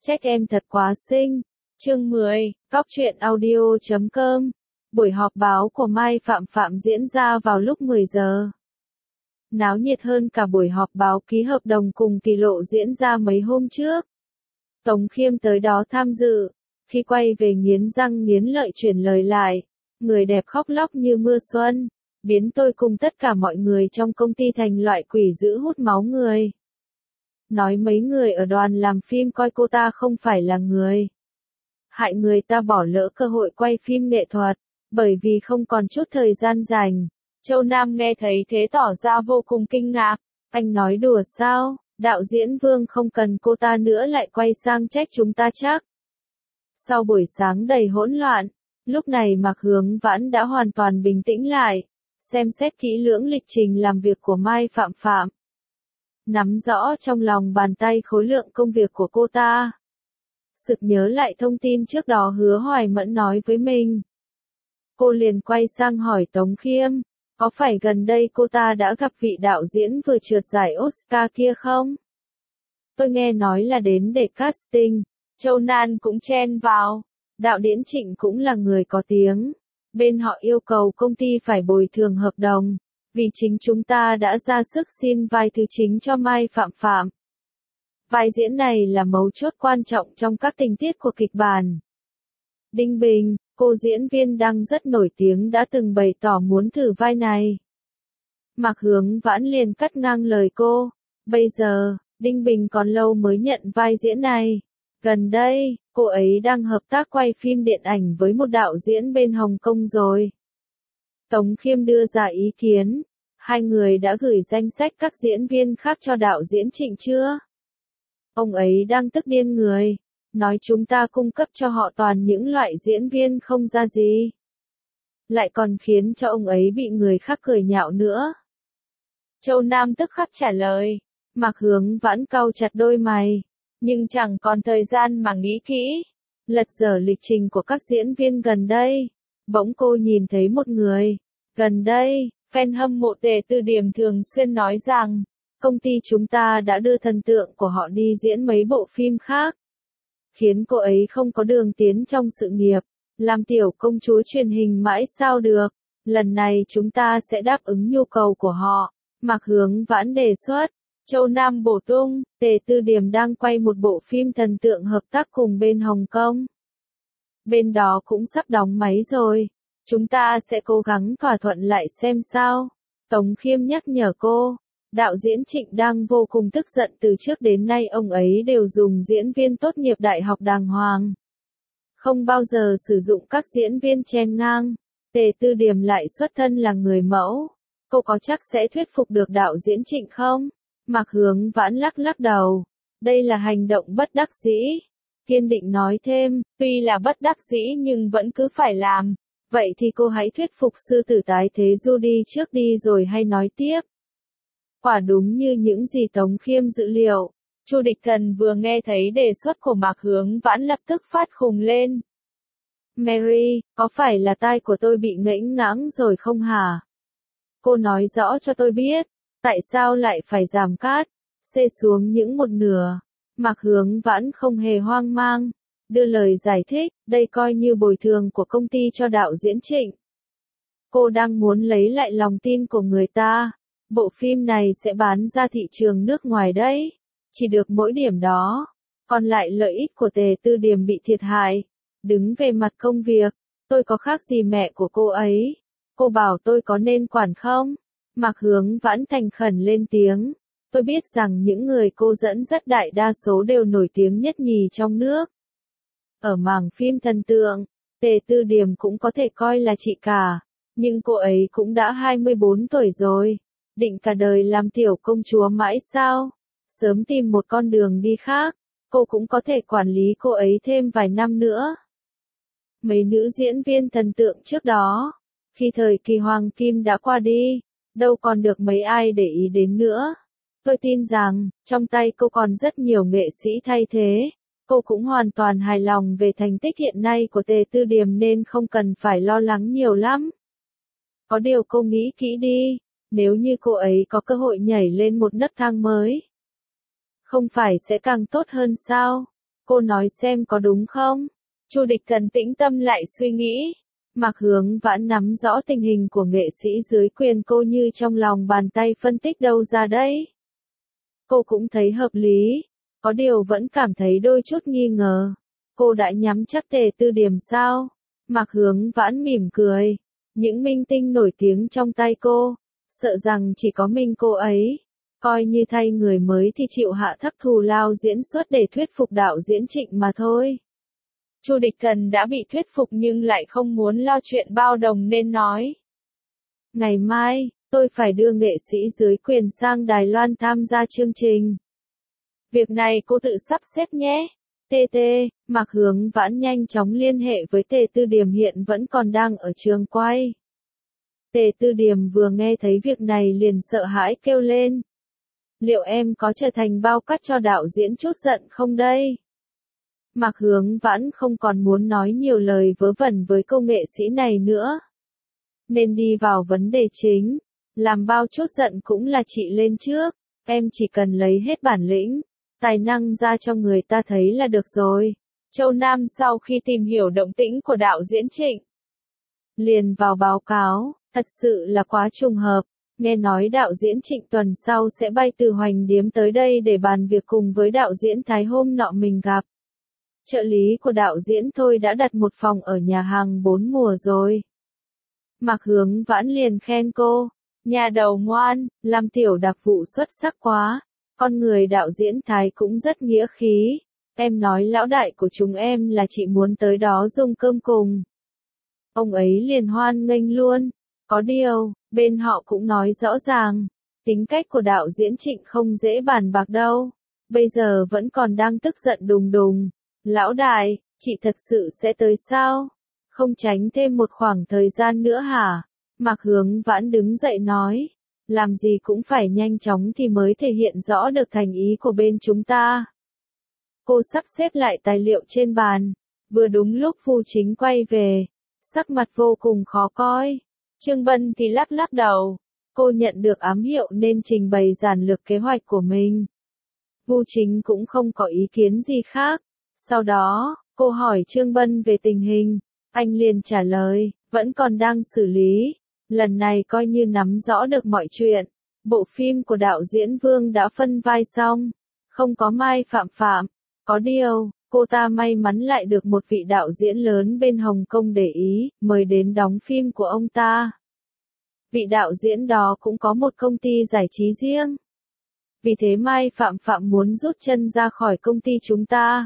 Trách em thật quá xinh. Chương 10, Góc truyện audio.com. Buổi họp báo của Mai Phạm Phạm diễn ra vào lúc 10 giờ. Náo nhiệt hơn cả buổi họp báo ký hợp đồng cùng Kỳ Lộ diễn ra mấy hôm trước. Tống Khiêm tới đó tham dự. Khi quay về nghiến răng nghiến lợi chuyển lời lại. Người đẹp khóc lóc như mưa xuân. Biến tôi cùng tất cả mọi người trong công ty thành loại quỷ dữ hút máu người. Nói mấy người ở đoàn làm phim coi cô ta không phải là người. Hại người ta bỏ lỡ cơ hội quay phim nghệ thuật, bởi vì không còn chút thời gian dành. Châu Nam nghe thấy thế tỏ ra vô cùng kinh ngạc. Anh nói đùa sao, đạo diễn Vương không cần cô ta nữa lại quay sang trách chúng ta chắc. Sau buổi sáng đầy hỗn loạn, lúc này Mạc Hướng Vãn đã hoàn toàn bình tĩnh lại, xem xét kỹ lưỡng lịch trình làm việc của Mai Phạm Phạm. Nắm rõ trong lòng bàn tay khối lượng công việc của cô ta. Sực nhớ lại thông tin trước đó Hứa Hoài Mẫn nói với mình. Cô liền quay sang hỏi Tống Khiêm, có phải gần đây cô ta đã gặp vị đạo diễn vừa trượt giải Oscar kia không? Tôi nghe nói là đến để casting. Châu Nan cũng chen vào. Đạo diễn Trịnh cũng là người có tiếng. Bên họ yêu cầu công ty phải bồi thường hợp đồng. Vì chính chúng ta đã ra sức xin vai thứ chính cho Mai Phạm Phạm. Vai diễn này là mấu chốt quan trọng trong các tình tiết của kịch bản. Đinh Bình, cô diễn viên đang rất nổi tiếng đã từng bày tỏ muốn thử vai này. Mạc Hướng Vãn liền cắt ngang lời cô. Bây giờ, Đinh Bình còn lâu mới nhận vai diễn này. Gần đây, cô ấy đang hợp tác quay phim điện ảnh với một đạo diễn bên Hồng Kông rồi. Tống Khiêm đưa ra ý kiến. Hai người đã gửi danh sách các diễn viên khác cho đạo diễn Trịnh chưa? Ông ấy đang tức điên người. Nói chúng ta cung cấp cho họ toàn những loại diễn viên không ra gì. Lại còn khiến cho ông ấy bị người khác cười nhạo nữa. Châu Nam tức khắc trả lời. Mạc Hướng Vãn cau chặt đôi mày. Nhưng chẳng còn thời gian mà nghĩ kỹ. Lật dở lịch trình của các diễn viên gần đây. Bỗng cô nhìn thấy một người. Gần đây, fan hâm mộ Tề Tư Điểm thường xuyên nói rằng, công ty chúng ta đã đưa thần tượng của họ đi diễn mấy bộ phim khác. Khiến cô ấy không có đường tiến trong sự nghiệp. Làm tiểu công chúa truyền hình mãi sao được. Lần này chúng ta sẽ đáp ứng nhu cầu của họ. Mạc Hướng Vãn đề xuất. Châu Nam bổ tung, Tề Tư Điểm đang quay một bộ phim thần tượng hợp tác cùng bên Hồng Kông. Bên đó cũng sắp đóng máy rồi. Chúng ta sẽ cố gắng thỏa thuận lại xem sao. Tống Khiêm nhắc nhở cô. Đạo diễn Trịnh đang vô cùng tức giận từ trước đến nay ông ấy đều dùng diễn viên tốt nghiệp đại học đàng hoàng. Không bao giờ sử dụng các diễn viên chen ngang. Tề Tư Điểm lại xuất thân là người mẫu. Cô có chắc sẽ thuyết phục được đạo diễn Trịnh không? Mạc Hướng Vãn lắc đầu. Đây là hành động bất đắc dĩ. Kiên định nói thêm, tuy là bất đắc dĩ nhưng vẫn cứ phải làm. Vậy thì cô hãy thuyết phục sư tử tái thế Du đi trước đi rồi hay nói tiếp. Quả đúng như những gì Tống Khiêm dự liệu. Chu Địch Thần vừa nghe thấy đề xuất của Mạc Hướng Vãn lập tức phát khùng lên. Mary, có phải là tai của tôi bị ngẫnh ngãng rồi không hả? Cô nói rõ cho tôi biết. Tại sao lại phải giảm cát? Xê xuống những một nửa. Mạc Hướng Vãn không hề hoang mang. Đưa lời giải thích, đây coi như bồi thường của công ty cho đạo diễn Trịnh. Cô đang muốn lấy lại lòng tin của người ta. Bộ phim này sẽ bán ra thị trường nước ngoài đấy. Chỉ được mỗi điểm đó. Còn lại lợi ích của Tề Tư Điểm bị thiệt hại. Đứng về mặt công việc, tôi có khác gì mẹ của cô ấy. Cô bảo tôi có nên quản không? Mạc Hướng Vãn thành khẩn lên tiếng. Tôi biết rằng những người cô dẫn dắt đại đa số đều nổi tiếng nhất nhì trong nước. Ở mảng phim thần tượng, Tề Tư Điểm cũng có thể coi là chị cả. Nhưng cô ấy cũng đã 24 tuổi rồi. Định cả đời làm tiểu công chúa mãi sao? Sớm tìm một con đường đi khác. Cô cũng có thể quản lý cô ấy thêm vài năm nữa. Mấy nữ diễn viên thần tượng trước đó, khi thời kỳ Hoàng Kim đã qua đi, đâu còn được mấy ai để ý đến nữa. Tôi tin rằng, trong tay cô còn rất nhiều nghệ sĩ thay thế. Cô cũng hoàn toàn hài lòng về thành tích hiện nay của Tề Tư Điểm nên không cần phải lo lắng nhiều lắm. Có điều cô nghĩ kỹ đi, nếu như cô ấy có cơ hội nhảy lên một nấc thang mới. Không phải sẽ càng tốt hơn sao? Cô nói xem có đúng không? Chu Địch Thần tĩnh tâm lại suy nghĩ. Mạc Hướng Vãn nắm rõ tình hình của nghệ sĩ dưới quyền cô như trong lòng bàn tay, phân tích đâu ra đấy. Cô cũng thấy hợp lý, có điều vẫn cảm thấy đôi chút nghi ngờ. Cô đã nhắm chắc Tề Tư Điểm sao? Mạc Hướng Vãn mỉm cười. Những minh tinh nổi tiếng trong tay cô, sợ rằng chỉ có mình cô ấy. Coi như thay người mới thì chịu hạ thấp thù lao diễn xuất để thuyết phục đạo diễn Trịnh mà thôi. Chu Địch Thần đã bị thuyết phục nhưng lại không muốn lo chuyện bao đồng nên nói. Ngày mai, tôi phải đưa nghệ sĩ dưới quyền sang Đài Loan tham gia chương trình. Việc này cô tự sắp xếp nhé. TT, Mạc Hướng Vãn nhanh chóng liên hệ với Tề Tư Điểm, hiện vẫn còn đang ở trường quay. Tề Tư Điểm vừa nghe thấy việc này liền sợ hãi kêu lên. Liệu em có trở thành bao cát cho đạo diễn chút giận không đây? Mạc Hướng Vãn không còn muốn nói nhiều lời vớ vẩn với cô nghệ sĩ này nữa. Nên đi vào vấn đề chính. Làm bao chút giận cũng là chị lên trước. Em chỉ cần lấy hết bản lĩnh, tài năng ra cho người ta thấy là được rồi. Châu Nam sau khi tìm hiểu động tĩnh của đạo diễn Trịnh, liền vào báo cáo, thật sự là quá trùng hợp. Nghe nói đạo diễn Trịnh tuần sau sẽ bay từ Hoành Điếm tới đây để bàn việc cùng với đạo diễn Thái hôm nọ mình gặp. Trợ lý của đạo diễn Thôi đã đặt một phòng ở nhà hàng 4 mùa rồi. Mạc Hướng Vãn liền khen cô. Nhà đầu ngoan, làm tiểu đặc vụ xuất sắc quá. Con người đạo diễn Thái cũng rất nghĩa khí. Em nói lão đại của chúng em là chị muốn tới đó dùng cơm cùng. Ông ấy liền hoan nghênh luôn. Có điều, bên họ cũng nói rõ ràng. Tính cách của đạo diễn Trịnh không dễ bàn bạc đâu. Bây giờ vẫn còn đang tức giận đùng đùng. Lão đại, chị thật sự sẽ tới sao? Không tránh thêm một khoảng thời gian nữa hả? Mạc Hướng Vãn đứng dậy nói. Làm gì cũng phải nhanh chóng thì mới thể hiện rõ được thành ý của bên chúng ta. Cô sắp xếp lại tài liệu trên bàn. Vừa đúng lúc Phu Chính quay về. Sắc mặt vô cùng khó coi. Trương Bân thì lắc lắc đầu. Cô nhận được ám hiệu nên trình bày giản lược kế hoạch của mình. Phu Chính cũng không có ý kiến gì khác. Sau đó, cô hỏi Trương Bân về tình hình. Anh liền trả lời, vẫn còn đang xử lý. Lần này coi như nắm rõ được mọi chuyện. Bộ phim của đạo diễn Vương đã phân vai xong. Không có Mai Phạm Phạm. Có điều, cô ta may mắn lại được một vị đạo diễn lớn bên Hồng Kông để ý, mời đến đóng phim của ông ta. Vị đạo diễn đó cũng có một công ty giải trí riêng. Vì thế Mai Phạm Phạm muốn rút chân ra khỏi công ty chúng ta.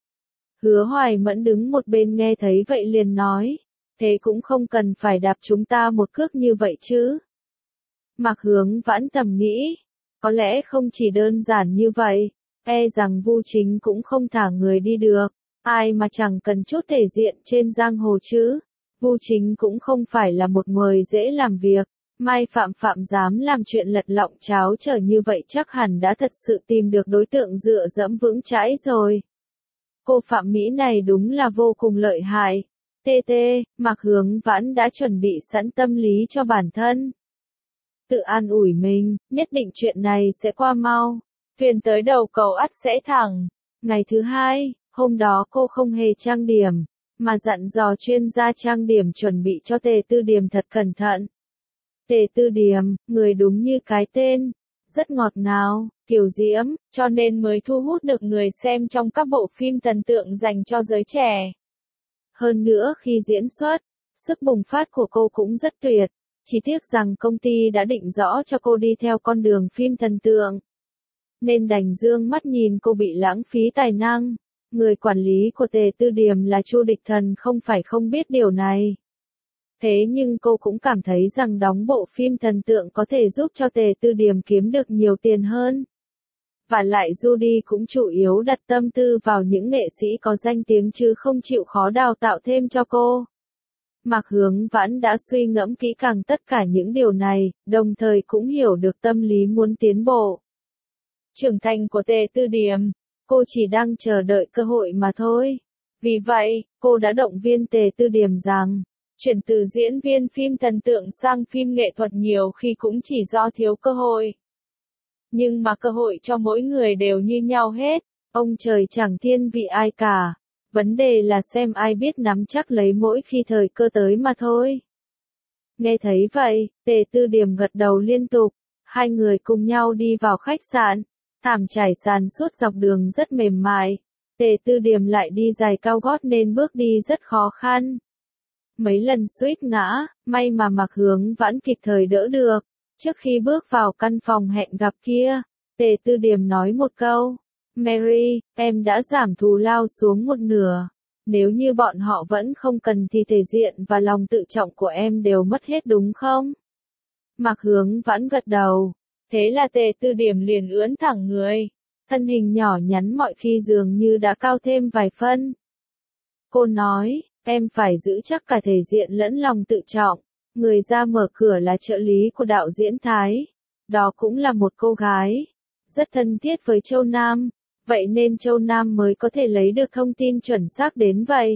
Hứa Hoài Mẫn đứng một bên nghe thấy vậy liền nói, thế cũng không cần phải đạp chúng ta một cước như vậy chứ. Mạc Hướng Vãn thầm nghĩ, có lẽ không chỉ đơn giản như vậy, e rằng Vu Chính cũng không thả người đi được, ai mà chẳng cần chút thể diện trên giang hồ chứ. Vu Chính cũng không phải là một người dễ làm việc, Mai Phạm Phạm dám làm chuyện lật lọng cháo trở như vậy chắc hẳn đã thật sự tìm được đối tượng dựa dẫm vững chãi rồi. Cô Phạm Mỹ này đúng là vô cùng lợi hại. TT, Mạc Hướng Vãn đã chuẩn bị sẵn tâm lý cho bản thân. Tự an ủi mình, nhất định chuyện này sẽ qua mau. Thuyền tới đầu cầu ắt sẽ thẳng. Ngày thứ hai, hôm đó cô không hề trang điểm, mà dặn dò chuyên gia trang điểm chuẩn bị cho Tề Tư Điểm thật cẩn thận. Tề Tư Điểm, người đúng như cái tên. Rất ngọt ngào, kiều diễm, cho nên mới thu hút được người xem trong các bộ phim thần tượng dành cho giới trẻ. Hơn nữa khi diễn xuất, sức bùng phát của cô cũng rất tuyệt, chỉ tiếc rằng công ty đã định rõ cho cô đi theo con đường phim thần tượng. Nên đành dương mắt nhìn cô bị lãng phí tài năng. Người quản lý của Tề Tư Điểm là Chu Địch Thần không phải không biết điều này. Thế nhưng cô cũng cảm thấy rằng đóng bộ phim thần tượng có thể giúp cho Tề Tư Điểm kiếm được nhiều tiền hơn. Và lại Judy cũng chủ yếu đặt tâm tư vào những nghệ sĩ có danh tiếng chứ không chịu khó đào tạo thêm cho cô. Mạc Hướng Vãn đã suy ngẫm kỹ càng tất cả những điều này, đồng thời cũng hiểu được tâm lý muốn tiến bộ. Trưởng thành của Tề Tư Điểm, cô chỉ đang chờ đợi cơ hội mà thôi. Vì vậy, cô đã động viên Tề Tư Điểm rằng, chuyển từ diễn viên phim thần tượng sang phim nghệ thuật nhiều khi cũng chỉ do thiếu cơ hội. Nhưng mà cơ hội cho mỗi người đều như nhau hết. Ông trời chẳng thiên vị ai cả. Vấn đề là xem ai biết nắm chắc lấy mỗi khi thời cơ tới mà thôi. Nghe thấy vậy, Tề Tư Điểm gật đầu liên tục. Hai người cùng nhau đi vào khách sạn. Thảm trải sàn suốt dọc đường rất mềm mại. Tề Tư Điểm lại đi giày cao gót nên bước đi rất khó khăn. Mấy lần suýt ngã, may mà Mạc Hướng Vãn kịp thời đỡ được. Trước khi bước vào căn phòng hẹn gặp kia, Tề Tư Điểm nói một câu. Mary, em đã giảm thù lao xuống một nửa. Nếu như bọn họ vẫn không cần thì thể diện và lòng tự trọng của em đều mất hết đúng không? Mạc Hướng Vãn gật đầu. Thế là Tề Tư Điểm liền ưỡn thẳng người. Thân hình nhỏ nhắn mọi khi dường như đã cao thêm vài phân. Cô nói, em phải giữ chắc cả thể diện lẫn lòng tự trọng. Người ra mở cửa là trợ lý của đạo diễn Thái. Đó cũng là một cô gái. Rất thân thiết với Châu Nam. Vậy nên Châu Nam mới có thể lấy được thông tin chuẩn xác đến vậy.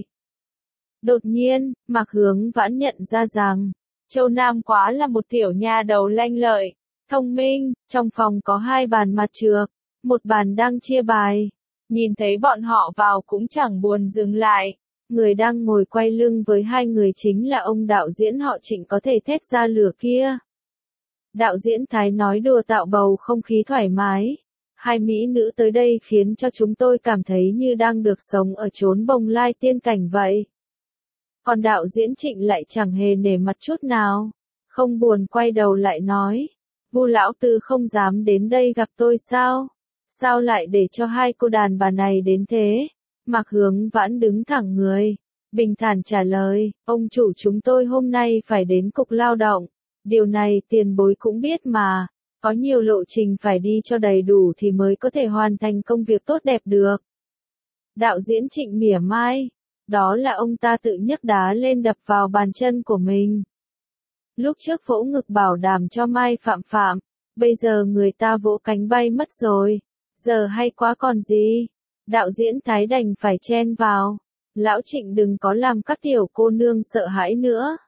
Đột nhiên, Mạc Hướng Vãn nhận ra rằng, Châu Nam quá là một tiểu nha đầu lanh lợi, thông minh. Trong phòng có hai bàn mặt trược, một bàn đang chia bài. Nhìn thấy bọn họ vào cũng chẳng buồn dừng lại. Người đang ngồi quay lưng với hai người chính là ông đạo diễn họ Trịnh có thể thét ra lửa kia. Đạo diễn Thái nói đùa tạo bầu không khí thoải mái. Hai mỹ nữ tới đây khiến cho chúng tôi cảm thấy như đang được sống ở chốn bồng lai tiên cảnh vậy. Còn đạo diễn Trịnh lại chẳng hề nể mặt chút nào. Không buồn quay đầu lại nói. Vu lão tư không dám đến đây gặp tôi sao? Sao lại để cho hai cô đàn bà này đến thế? Mạc Hướng Vãn đứng thẳng người. Bình thản trả lời, ông chủ chúng tôi hôm nay phải đến cục lao động. Điều này tiền bối cũng biết mà. Có nhiều lộ trình phải đi cho đầy đủ thì mới có thể hoàn thành công việc tốt đẹp được. Đạo diễn Trịnh mỉa mai. Đó là ông ta tự nhấc đá lên đập vào bàn chân của mình. Lúc trước vỗ ngực bảo đảm cho Mai Phạm Phạm. Bây giờ người ta vỗ cánh bay mất rồi. Giờ hay quá còn gì. Đạo diễn Thái đành phải chen vào. Lão Trịnh đừng có làm các tiểu cô nương sợ hãi nữa.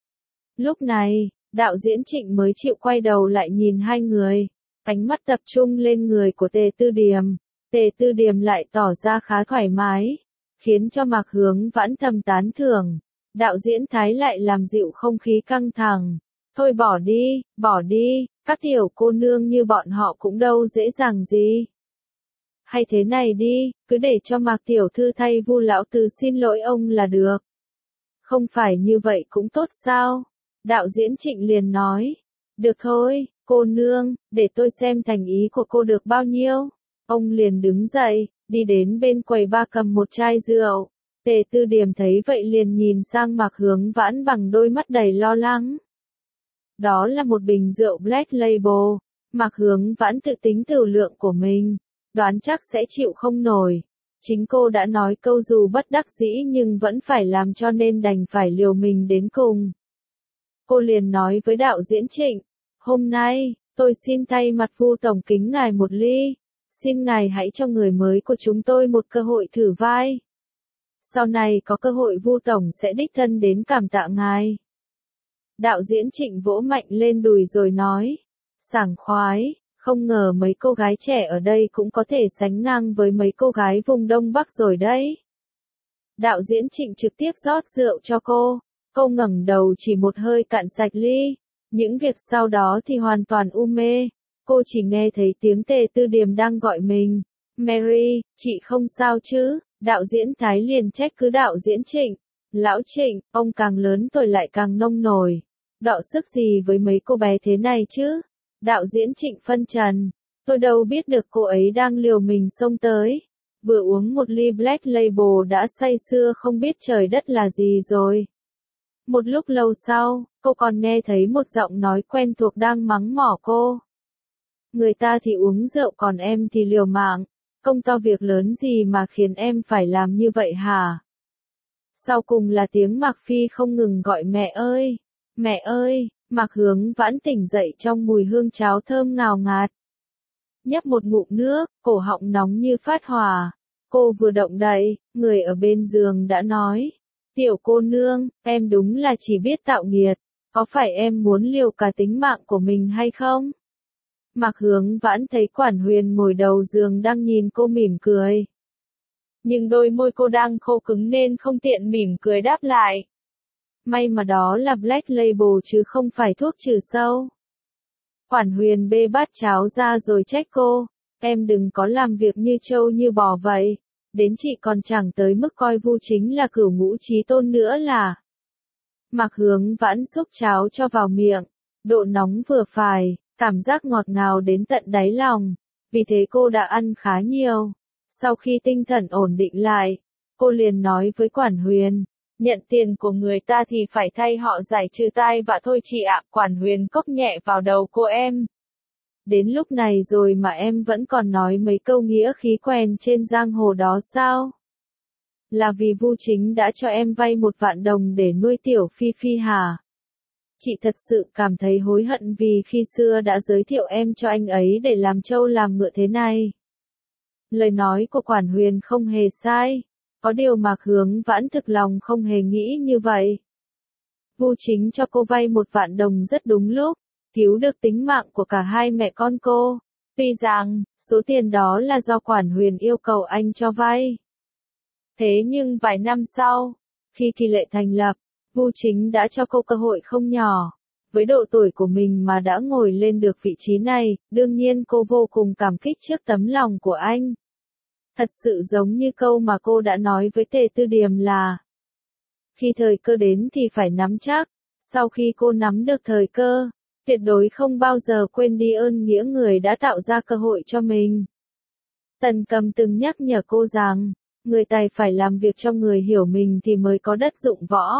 Lúc này, đạo diễn Trịnh mới chịu quay đầu lại nhìn hai người. Ánh mắt tập trung lên người của Tề Tư Điểm. Tề Tư Điểm lại tỏ ra khá thoải mái. Khiến cho Mạc Hướng Vãn thầm tán thưởng. Đạo diễn Thái lại làm dịu không khí căng thẳng. Thôi bỏ đi, các tiểu cô nương như bọn họ cũng đâu dễ dàng gì. Hay thế này đi, cứ để cho Mạc tiểu thư thay Vu lão tư xin lỗi ông là được. Không phải như vậy cũng tốt sao? Đạo diễn Trịnh liền nói. Được thôi, cô nương, để tôi xem thành ý của cô được bao nhiêu. Ông liền đứng dậy, đi đến bên quầy ba cầm một chai rượu. Tề Tư Điểm thấy vậy liền nhìn sang Mạc Hướng Vãn bằng đôi mắt đầy lo lắng. Đó là một bình rượu Black Label. Mạc Hướng Vãn tự tính tửu lượng của mình. Đoán chắc sẽ chịu không nổi. Chính cô đã nói câu dù bất đắc dĩ nhưng vẫn phải làm cho nên đành phải liều mình đến cùng. Cô liền nói với đạo diễn Trịnh. Hôm nay, tôi xin thay mặt Vu tổng kính ngài một ly. Xin ngài hãy cho người mới của chúng tôi một cơ hội thử vai. Sau này có cơ hội Vu tổng sẽ đích thân đến cảm tạ ngài. Đạo diễn Trịnh vỗ mạnh lên đùi rồi nói. Sảng khoái, không ngờ mấy cô gái trẻ ở đây cũng có thể sánh ngang với mấy cô gái vùng Đông Bắc rồi đấy. Đạo diễn Trịnh trực tiếp rót rượu cho cô. Cô ngẩng đầu chỉ một hơi cạn sạch ly. Những việc sau đó thì hoàn toàn u mê. Cô chỉ nghe thấy tiếng Tề Tư Điểm đang gọi mình. Mary, chị không sao chứ? Đạo diễn Thái liền trách cứ đạo diễn Trịnh. Lão Trịnh, ông càng lớn tuổi lại càng nông nổi. Đọ sức gì với mấy cô bé thế này chứ? Đạo diễn Trịnh phân trần. Tôi đâu biết được cô ấy đang liều mình xông tới. Vừa uống một ly Black Label đã say sưa không biết trời đất là gì rồi. Một lúc lâu sau, cô còn nghe thấy một giọng nói quen thuộc đang mắng mỏ cô. Người ta thì uống rượu còn em thì liều mạng. Công to việc lớn gì mà khiến em phải làm như vậy hả? Sau cùng là tiếng Mạc Phi không ngừng gọi mẹ ơi. Mẹ ơi, Mạc Hướng Vãn tỉnh dậy trong mùi hương cháo thơm ngào ngạt. Nhấp một ngụm nước, cổ họng nóng như phát hỏa. Cô vừa động đậy, người ở bên giường đã nói. Tiểu cô nương, em đúng là chỉ biết tạo nghiệt. Có phải em muốn liều cả tính mạng của mình hay không? Mạc Hướng Vãn thấy Quản Huyền ngồi đầu giường đang nhìn cô mỉm cười. Nhưng đôi môi cô đang khô cứng nên không tiện mỉm cười đáp lại. May mà đó là Black Label chứ không phải thuốc trừ sâu. Quản Huyền bê bát cháo ra rồi trách cô, em đừng có làm việc như trâu như bò vậy, đến chị còn chẳng tới mức coi Vu Chính là cửu ngũ chí tôn nữa là. Mạc Hướng Vãn xúc cháo cho vào miệng, độ nóng vừa phải, cảm giác ngọt ngào đến tận đáy lòng, vì thế cô đã ăn khá nhiều. Sau khi tinh thần ổn định lại, cô liền nói với Quản Huyền, nhận tiền của người ta thì phải thay họ giải trừ tai vạ thôi chị ạ. Quản Huyền cốc nhẹ vào đầu cô em. Đến lúc này rồi mà em vẫn còn nói mấy câu nghĩa khí quen trên giang hồ đó sao? Là vì Vu Chính đã cho em vay 1 vạn đồng để nuôi tiểu Phi Phi hả? Chị thật sự cảm thấy hối hận vì khi xưa đã giới thiệu em cho anh ấy để làm trâu làm ngựa thế này. Lời nói của Quản Huyền không hề sai, có điều Mạc Hướng Vãn thực lòng không hề nghĩ như vậy. Vu Chính cho cô vay 1 vạn đồng rất đúng lúc, cứu được tính mạng của cả hai mẹ con cô. Tuy rằng, số tiền đó là do Quản Huyền yêu cầu anh cho vay. Thế nhưng vài năm sau, khi Kỳ Lệ thành lập, Vu Chính đã cho cô cơ hội không nhỏ. Với độ tuổi của mình mà đã ngồi lên được vị trí này, đương nhiên cô vô cùng cảm kích trước tấm lòng của anh. Thật sự giống như câu mà cô đã nói với Tề Tư Điềm là khi thời cơ đến thì phải nắm chắc, sau khi cô nắm được thời cơ, tuyệt đối không bao giờ quên đi ơn nghĩa người đã tạo ra cơ hội cho mình. Tần Cầm từng nhắc nhở cô rằng, người tài phải làm việc cho người hiểu mình thì mới có đất dụng võ.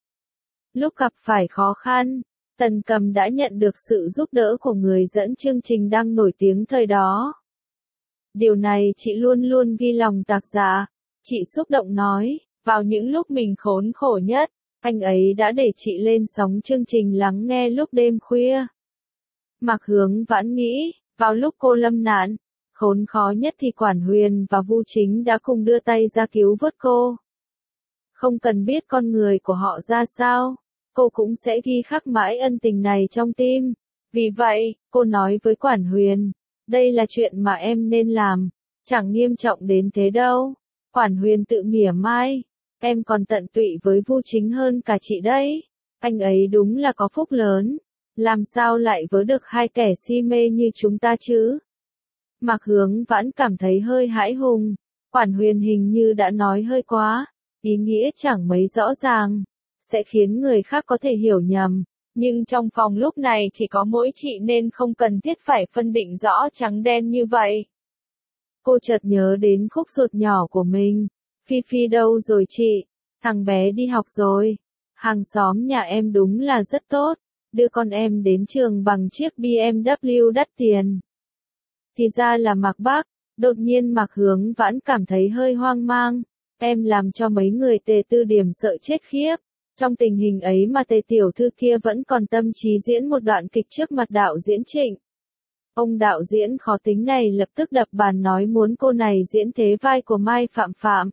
Lúc gặp phải khó khăn, Tần Cầm đã nhận được sự giúp đỡ của người dẫn chương trình đang nổi tiếng thời đó. Điều này chị luôn luôn ghi lòng tạc dạ. Chị xúc động nói, vào những lúc mình khốn khổ nhất, anh ấy đã để chị lên sóng chương trình lắng nghe lúc đêm khuya. Mạc Hướng Vãn nghĩ, vào lúc cô lâm nạn, khốn khó nhất thì Quản Huyền và Vu Chính đã cùng đưa tay ra cứu vớt cô. Không cần biết con người của họ ra sao, cô cũng sẽ ghi khắc mãi ân tình này trong tim. Vì vậy, cô nói với Quản Huyền, đây là chuyện mà em nên làm, chẳng nghiêm trọng đến thế đâu. Quản Huyền tự mỉa mai, em còn tận tụy với Vu Chính hơn cả chị đấy. Anh ấy đúng là có phúc lớn, làm sao lại vớ được hai kẻ si mê như chúng ta chứ? Mạc Hướng Vãn cảm thấy hơi hãi hùng, Quản Huyền hình như đã nói hơi quá, ý nghĩa chẳng mấy rõ ràng, sẽ khiến người khác có thể hiểu nhầm. Nhưng trong phòng lúc này chỉ có mỗi chị nên không cần thiết phải phân định rõ trắng đen như vậy. Cô chợt nhớ đến khúc ruột nhỏ của mình. Phi Phi đâu rồi chị? Thằng bé đi học rồi. Hàng xóm nhà em đúng là rất tốt, đưa con em đến trường bằng chiếc BMW đắt tiền. Thì ra là Mạc Bác. Đột nhiên Mạc Hướng Vãn cảm thấy hơi hoang mang. Em làm cho mấy người Tề Tư Điềm sợ chết khiếp. Trong tình hình ấy mà Tề tiểu thư kia vẫn còn tâm trí diễn một đoạn kịch trước mặt đạo diễn Trịnh. Ông đạo diễn khó tính này lập tức đập bàn nói muốn cô này diễn thế vai của Mai Phạm Phạm.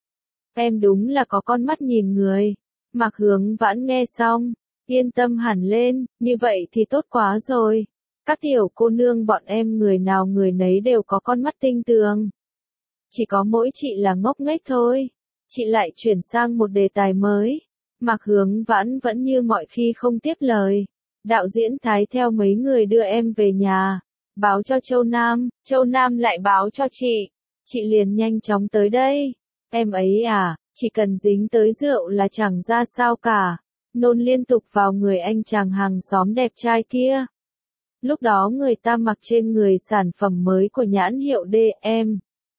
Em đúng là có con mắt nhìn người. Mạc Hướng Vãn nghe xong, yên tâm hẳn lên, như vậy thì tốt quá rồi. Các tiểu cô nương bọn em người nào người nấy đều có con mắt tinh tường. Chỉ có mỗi chị là ngốc nghếch thôi. Chị lại chuyển sang một đề tài mới. Mạc Hướng Vãn vẫn như mọi khi không tiếp lời. Đạo diễn Thái theo mấy người đưa em về nhà, báo cho Châu Nam lại báo cho chị liền nhanh chóng tới đây. Em ấy à, chỉ cần dính tới rượu là chẳng ra sao cả, nôn liên tục vào người anh chàng hàng xóm đẹp trai kia. Lúc đó người ta mặc trên người sản phẩm mới của nhãn hiệu DM.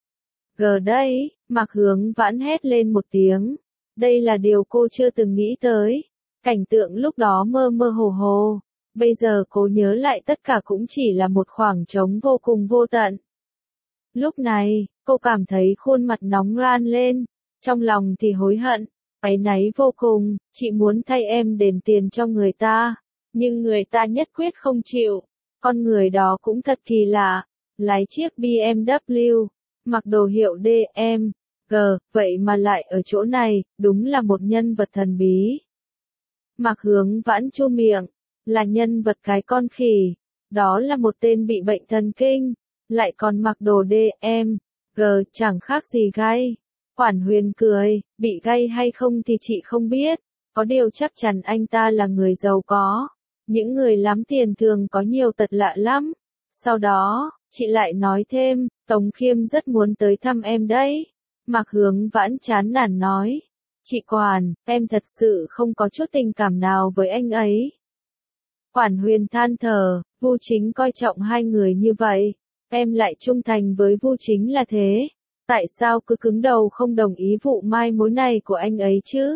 G đây, Mạc Hướng Vãn hét lên một tiếng. Đây là điều cô chưa từng nghĩ tới. Cảnh tượng lúc đó mơ mơ hồ hồ. Bây giờ cô nhớ lại tất cả cũng chỉ là một khoảng trống vô cùng vô tận. Lúc này, cô cảm thấy khuôn mặt nóng ran lên. Trong lòng thì hối hận, áy náy vô cùng. Chị muốn thay em đền tiền cho người ta. Nhưng người ta nhất quyết không chịu. Con người đó cũng thật kỳ lạ. Lái chiếc BMW, mặc đồ hiệu DM. Vậy mà lại ở chỗ này, đúng là một nhân vật thần bí. Mạc Hướng Vãn chu miệng, là nhân vật cái con khỉ. Đó là một tên bị bệnh thần kinh, lại còn mặc đồ DM, chẳng khác gì gay. Quản Huyền cười, bị gay hay không thì chị không biết, có điều chắc chắn anh ta là người giàu có. Những người lắm tiền thường có nhiều tật lạ lắm. Sau đó, chị lại nói thêm, Tống Khiêm rất muốn tới thăm em đấy. Mạc Hướng Vãn chán nản nói, chị Quản, em thật sự không có chút tình cảm nào với anh ấy. Quản Huyền than thở, Vu Chính coi trọng hai người như vậy, em lại trung thành với Vu Chính là thế. Tại sao cứ cứng đầu không đồng ý vụ mai mối này của anh ấy chứ?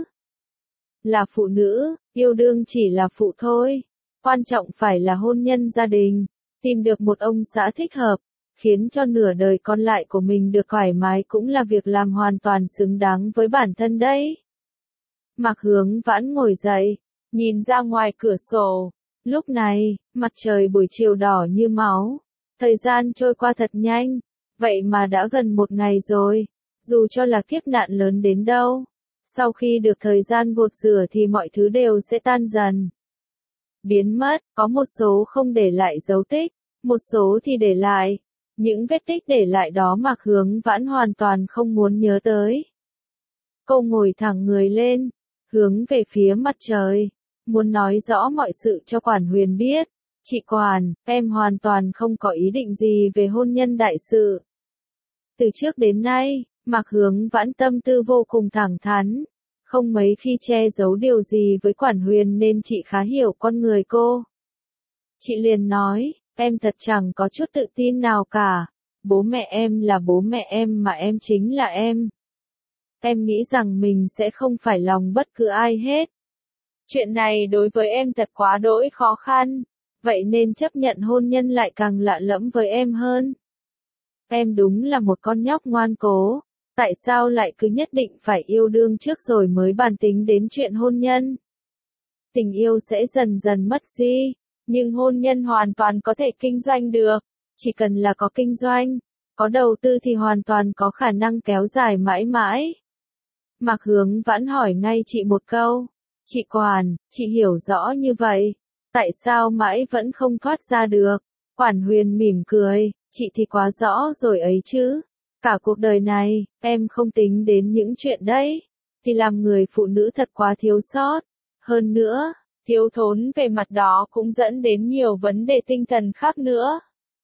Là phụ nữ, yêu đương chỉ là phụ thôi. Quan trọng phải là hôn nhân gia đình, tìm được một ông xã thích hợp, khiến cho nửa đời còn lại của mình được thoải mái cũng là việc làm hoàn toàn xứng đáng với bản thân đấy. Mạc Hướng Vãn ngồi dậy, nhìn ra ngoài cửa sổ. Lúc này, mặt trời buổi chiều đỏ như máu. Thời gian trôi qua thật nhanh, vậy mà đã gần một ngày rồi. Dù cho là kiếp nạn lớn đến đâu, sau khi được thời gian gột rửa thì mọi thứ đều sẽ tan dần. Biến mất, có một số không để lại dấu tích, một số thì để lại. Những vết tích để lại đó Mạc Hướng Vãn hoàn toàn không muốn nhớ tới. Cô ngồi thẳng người lên, hướng về phía mặt trời, muốn nói rõ mọi sự cho Quản Huyền biết. Chị Quản, em hoàn toàn không có ý định gì về hôn nhân đại sự. Từ trước đến nay, Mạc Hướng Vãn tâm tư vô cùng thẳng thắn, không mấy khi che giấu điều gì với Quản Huyền nên chị khá hiểu con người cô. Chị liền nói, em thật chẳng có chút tự tin nào cả, bố mẹ em là bố mẹ em mà em chính là em. Em nghĩ rằng mình sẽ không phải lòng bất cứ ai hết. Chuyện này đối với em thật quá đỗi khó khăn, vậy nên chấp nhận hôn nhân lại càng lạ lẫm với em hơn. Em đúng là một con nhóc ngoan cố, tại sao lại cứ nhất định phải yêu đương trước rồi mới bàn tính đến chuyện hôn nhân? Tình yêu sẽ dần dần mất đi, nhưng hôn nhân hoàn toàn có thể kinh doanh được, chỉ cần là có kinh doanh, có đầu tư thì hoàn toàn có khả năng kéo dài mãi mãi. Mạc Hướng Vãn hỏi ngay chị một câu, chị Quản, chị hiểu rõ như vậy, tại sao mãi vẫn không thoát ra được? Quản Huyền mỉm cười, chị thì quá rõ rồi ấy chứ. Cả cuộc đời này, em không tính đến những chuyện đấy, thì làm người phụ nữ thật quá thiếu sót. Hơn nữa, thiếu thốn về mặt đó cũng dẫn đến nhiều vấn đề tinh thần khác nữa.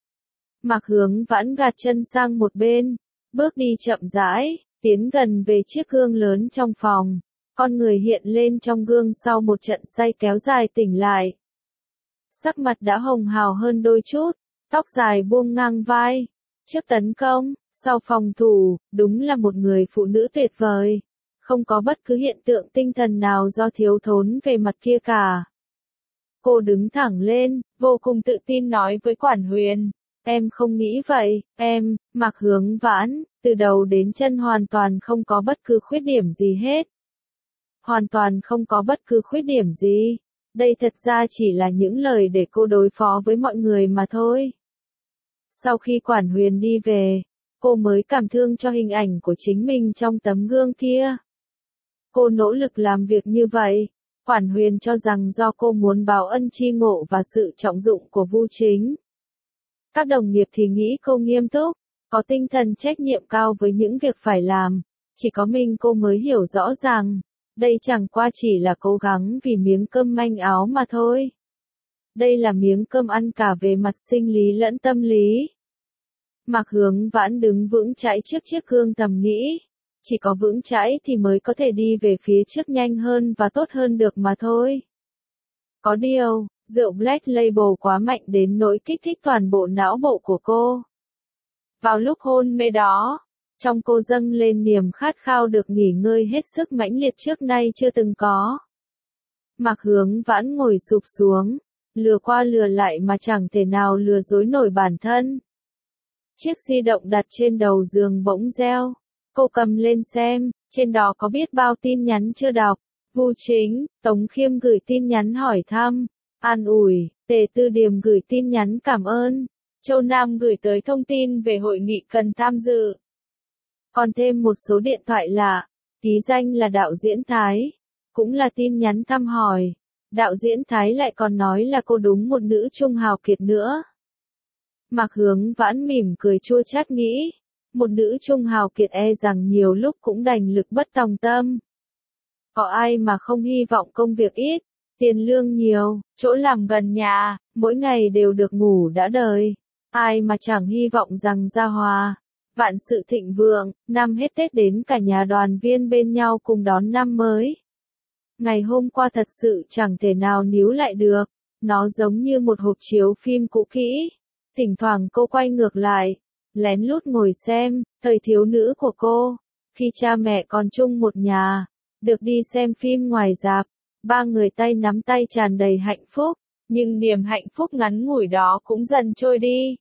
Mạc Hướng Vãn gạt chân sang một bên, bước đi chậm rãi, tiến gần về chiếc gương lớn trong phòng. Con người hiện lên trong gương sau một trận say kéo dài tỉnh lại. Sắc mặt đã hồng hào hơn đôi chút, tóc dài buông ngang vai. Trước tấn công, sau phòng thủ, đúng là một người phụ nữ tuyệt vời. Không có bất cứ hiện tượng tinh thần nào do thiếu thốn về mặt kia cả. Cô đứng thẳng lên, vô cùng tự tin nói với Quản Huyền. Em không nghĩ vậy, em, Mạc Hướng Vãn, từ đầu đến chân hoàn toàn không có bất cứ khuyết điểm gì hết. Hoàn toàn không có bất cứ khuyết điểm gì. Đây thật ra chỉ là những lời để cô đối phó với mọi người mà thôi. Sau khi Quản Huyền đi về, cô mới cảm thương cho hình ảnh của chính mình trong tấm gương kia. Cô nỗ lực làm việc như vậy. Quản Huyền cho rằng do cô muốn báo ân tri ngộ và sự trọng dụng của Vu Chính. Các đồng nghiệp thì nghĩ cô nghiêm túc, có tinh thần trách nhiệm cao với những việc phải làm. Chỉ có mình cô mới hiểu rõ ràng, đây chẳng qua chỉ là cố gắng vì miếng cơm manh áo mà thôi. Đây là miếng cơm ăn cả về mặt sinh lý lẫn tâm lý. Mạc Hướng Vãn đứng vững chãi trước chiếc gương thầm nghĩ. Chỉ có vững chãi thì mới có thể đi về phía trước nhanh hơn và tốt hơn được mà thôi. Có điều, rượu Black Label quá mạnh đến nỗi kích thích toàn bộ não bộ của cô. Vào lúc hôn mê đó, trong cô dâng lên niềm khát khao được nghỉ ngơi hết sức mãnh liệt trước nay chưa từng có. Mạc Hướng Vãn ngồi sụp xuống, lừa qua lừa lại mà chẳng thể nào lừa dối nổi bản thân. Chiếc di động đặt trên đầu giường bỗng reo. Cô cầm lên xem, trên đó có biết bao tin nhắn chưa đọc. Vu Chính, Tống Khiêm gửi tin nhắn hỏi thăm, an ủi, Tề Tư Điềm gửi tin nhắn cảm ơn, Châu Nam gửi tới thông tin về hội nghị cần tham dự. Còn thêm một số điện thoại lạ, ký danh là đạo diễn Thái, cũng là tin nhắn thăm hỏi. Đạo diễn Thái lại còn nói là cô đúng một nữ trung hào kiệt nữa. Mạc Hướng Vãn mỉm cười chua chát nghĩ, một nữ trung hào kiệt e rằng nhiều lúc cũng đành lực bất tòng tâm. Có ai mà không hy vọng công việc ít, tiền lương nhiều, chỗ làm gần nhà, mỗi ngày đều được ngủ đã đời. Ai mà chẳng hy vọng rằng gia hòa, vạn sự thịnh vượng, năm hết Tết đến cả nhà đoàn viên bên nhau cùng đón năm mới. Ngày hôm qua thật sự chẳng thể nào níu lại được, nó giống như một hộp chiếu phim cũ kỹ. Thỉnh thoảng cô quay ngược lại, lén lút ngồi xem, thời thiếu nữ của cô, khi cha mẹ còn chung một nhà, được đi xem phim ngoài rạp, ba người tay nắm tay tràn đầy hạnh phúc, nhưng niềm hạnh phúc ngắn ngủi đó cũng dần trôi đi.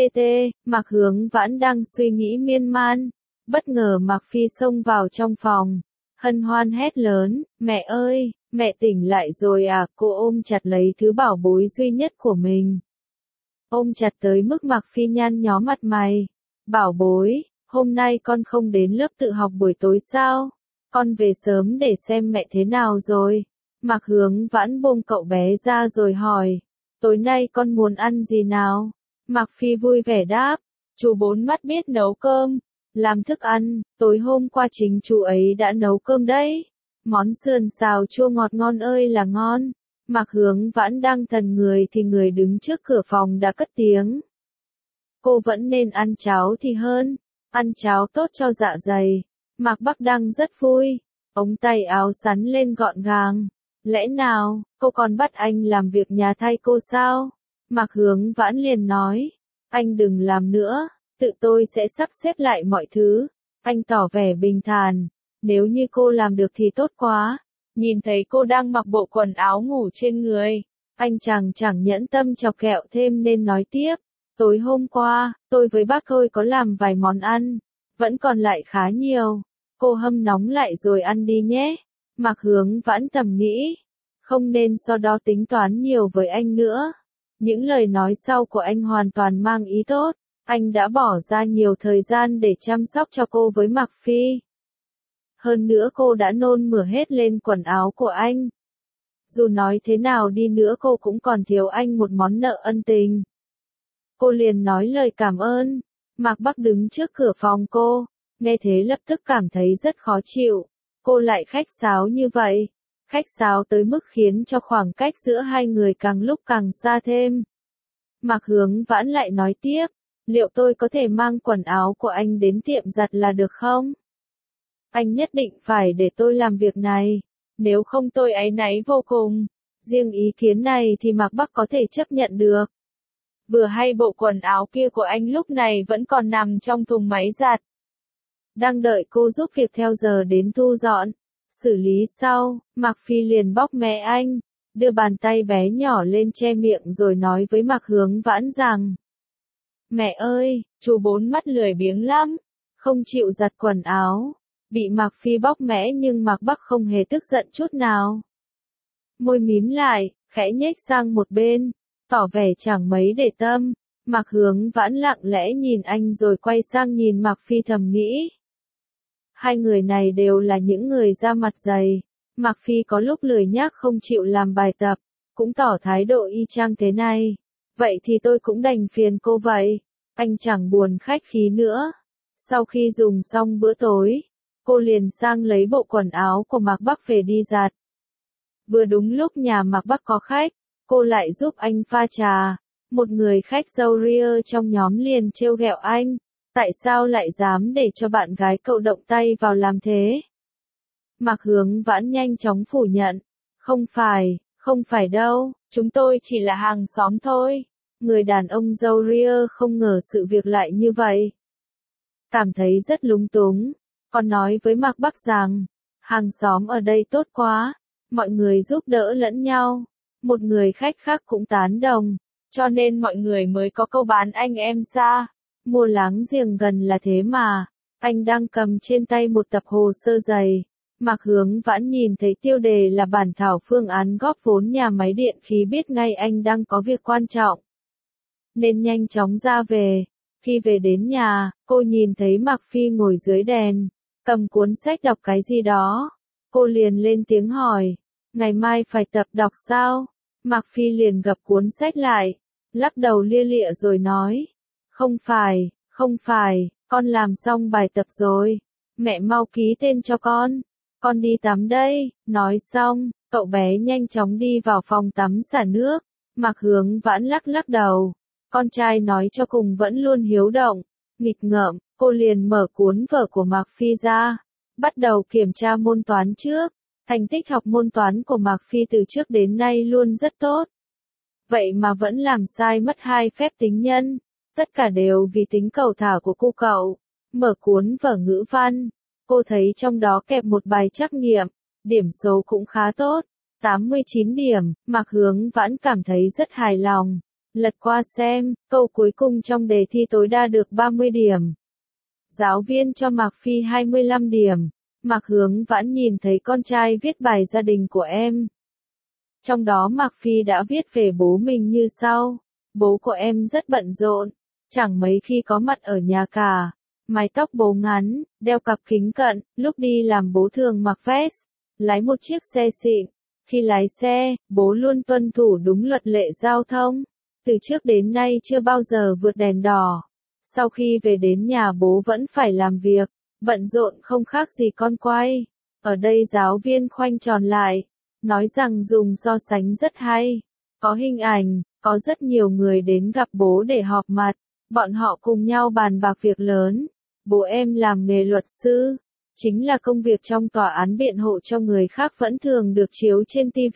Mạc Hướng Vãn đang suy nghĩ miên man, bất ngờ Mạc Phi xông vào trong phòng, hân hoan hét lớn, mẹ ơi, mẹ tỉnh lại rồi à, cô ôm chặt lấy thứ bảo bối duy nhất của mình. Ôm chặt tới mức Mạc Phi nhăn nhó mặt mày. Bảo bối, hôm nay con không đến lớp tự học buổi tối sao? Con về sớm để xem mẹ thế nào rồi. Mạc Hướng Vãn buông cậu bé ra rồi hỏi. Tối nay con muốn ăn gì nào? Mạc Phi vui vẻ đáp. Chú Bốn Mắt biết nấu cơm, làm thức ăn, tối hôm qua chính chú ấy đã nấu cơm đấy. Món sườn xào chua ngọt ngon ơi là ngon. Mạc Hướng Vãn đang thần người thì người đứng trước cửa phòng đã cất tiếng. Cô vẫn nên ăn cháo thì hơn, ăn cháo tốt cho dạ dày. Mạc Bắc Đăng rất vui, ống tay áo sắn lên gọn gàng. Lẽ nào, cô còn bắt anh làm việc nhà thay cô sao? Mạc Hướng Vãn liền nói, anh đừng làm nữa, tự tôi sẽ sắp xếp lại mọi thứ. Anh tỏ vẻ bình thản, nếu như cô làm được thì tốt quá. Nhìn thấy cô đang mặc bộ quần áo ngủ trên người, anh chẳng nhẫn tâm chọc kẹo thêm nên nói tiếp. Tối hôm qua, tôi với bác tôi có làm vài món ăn, vẫn còn lại khá nhiều. Cô hâm nóng lại rồi ăn đi nhé. Mạc Hướng Vãn thầm nghĩ, không nên sau đó tính toán nhiều với anh nữa. Những lời nói sau của anh hoàn toàn mang ý tốt, anh đã bỏ ra nhiều thời gian để chăm sóc cho cô với Mạc Phi. Hơn nữa cô đã nôn mửa hết lên quần áo của anh. Dù nói thế nào đi nữa cô cũng còn thiếu anh một món nợ ân tình. Cô liền nói lời cảm ơn. Mạc Bắc đứng trước cửa phòng cô, nghe thế lập tức cảm thấy rất khó chịu. Cô lại khách sáo như vậy, khách sáo tới mức khiến cho khoảng cách giữa hai người càng lúc càng xa thêm. Mạc Hướng Vãn lại nói tiếp, liệu tôi có thể mang quần áo của anh đến tiệm giặt là được không? Anh nhất định phải để tôi làm việc này, nếu không tôi áy náy vô cùng. Riêng ý kiến này thì Mạc Bắc có thể chấp nhận được. Vừa hay bộ quần áo kia của anh lúc này vẫn còn nằm trong thùng máy giặt. Đang đợi cô giúp việc theo giờ đến thu dọn, xử lý sau, Mạc Phi liền bóp mẹ anh, đưa bàn tay bé nhỏ lên che miệng rồi nói với Mạc Hướng Vãn rằng: Mẹ ơi, chú Bốn Mắt lười biếng lắm, không chịu giặt quần áo. Bị Mạc Phi bóp mẽ nhưng Mạc Bắc không hề tức giận chút nào. Môi mím lại, khẽ nhếch sang một bên, tỏ vẻ chẳng mấy để tâm. Mạc Hướng Vãn lặng lẽ nhìn anh rồi quay sang nhìn Mạc Phi thầm nghĩ. Hai người này đều là những người da mặt dày. Mạc Phi có lúc lười nhác không chịu làm bài tập, cũng tỏ thái độ y chang thế này. Vậy thì tôi cũng đành phiền cô vậy. Anh chẳng buồn khách khí nữa. Sau khi dùng xong bữa tối, cô liền sang lấy bộ quần áo của Mạc Bắc về đi giặt. Vừa đúng lúc nhà Mạc Bắc có khách, cô lại giúp anh pha trà. Một người khách râu ria trong nhóm liền trêu ghẹo anh. Tại sao lại dám để cho bạn gái cậu động tay vào làm thế? Mạc Hướng Vãn nhanh chóng phủ nhận. Không phải đâu, chúng tôi chỉ là hàng xóm thôi. Người đàn ông râu ria không ngờ sự việc lại như vậy. Cảm thấy rất lúng túng, còn nói với Mạc Bắc rằng, hàng xóm ở đây tốt quá, mọi người giúp đỡ lẫn nhau. Một người khách khác cũng tán đồng, cho nên mọi người mới có câu bán anh em xa, mua láng giềng gần là thế mà. Anh đang cầm trên tay một tập hồ sơ dày. Mạc Hướng Vãn nhìn thấy tiêu đề là bản thảo phương án góp vốn nhà máy điện khí biết ngay anh đang có việc quan trọng, nên nhanh chóng ra về. Khi về đến nhà, cô nhìn thấy Mạc Phi ngồi dưới đèn, cầm cuốn sách đọc cái gì đó. Cô liền lên tiếng hỏi, Ngày mai phải tập đọc sao? Mạc Phi liền gập cuốn sách lại, lắc đầu lia lịa rồi nói. Không phải, con làm xong bài tập rồi. Mẹ mau ký tên cho con đi tắm đây. Nói xong, cậu bé nhanh chóng đi vào phòng tắm xả nước. Mạc Hướng Vãn lắc đầu. Con trai nói cho cùng vẫn luôn hiếu động. Nghịch ngợm, cô liền mở cuốn vở của Mạc Phi ra. Bắt đầu kiểm tra môn toán trước. Thành tích học môn toán của Mạc Phi từ trước đến nay luôn rất tốt. Vậy mà vẫn làm sai mất 2 phép tính nhân. Tất cả đều vì tính cầu thả của cô cậu. Mở cuốn vở ngữ văn. Cô thấy trong đó kẹp một bài trắc nghiệm. Điểm số cũng khá tốt. 89 điểm. Mạc Hướng Vãn cảm thấy rất hài lòng. Lật qua xem, câu cuối cùng trong đề thi tối đa được 30 điểm. Giáo viên cho Mạc Phi 25 điểm. Mạc Hướng Vãn nhìn thấy con trai viết bài gia đình của em. Trong đó Mạc Phi đã viết về bố mình như sau. Bố của em rất bận rộn, chẳng mấy khi có mặt ở nhà cả. Mái tóc bố ngắn, đeo cặp kính cận, lúc đi làm bố thường mặc vest, lái một chiếc xe xịn. Khi lái xe, bố luôn tuân thủ đúng luật lệ giao thông. Từ trước đến nay chưa bao giờ vượt đèn đỏ. Sau khi về đến nhà bố vẫn phải làm việc, bận rộn không khác gì con quay. Ở đây giáo viên khoanh tròn lại, nói rằng dùng so sánh rất hay. Có hình ảnh, có rất nhiều người đến gặp bố để họp mặt. Bọn họ cùng nhau bàn bạc việc lớn. Bố em làm nghề luật sư, chính là công việc trong tòa án biện hộ cho người khác vẫn thường được chiếu trên TV.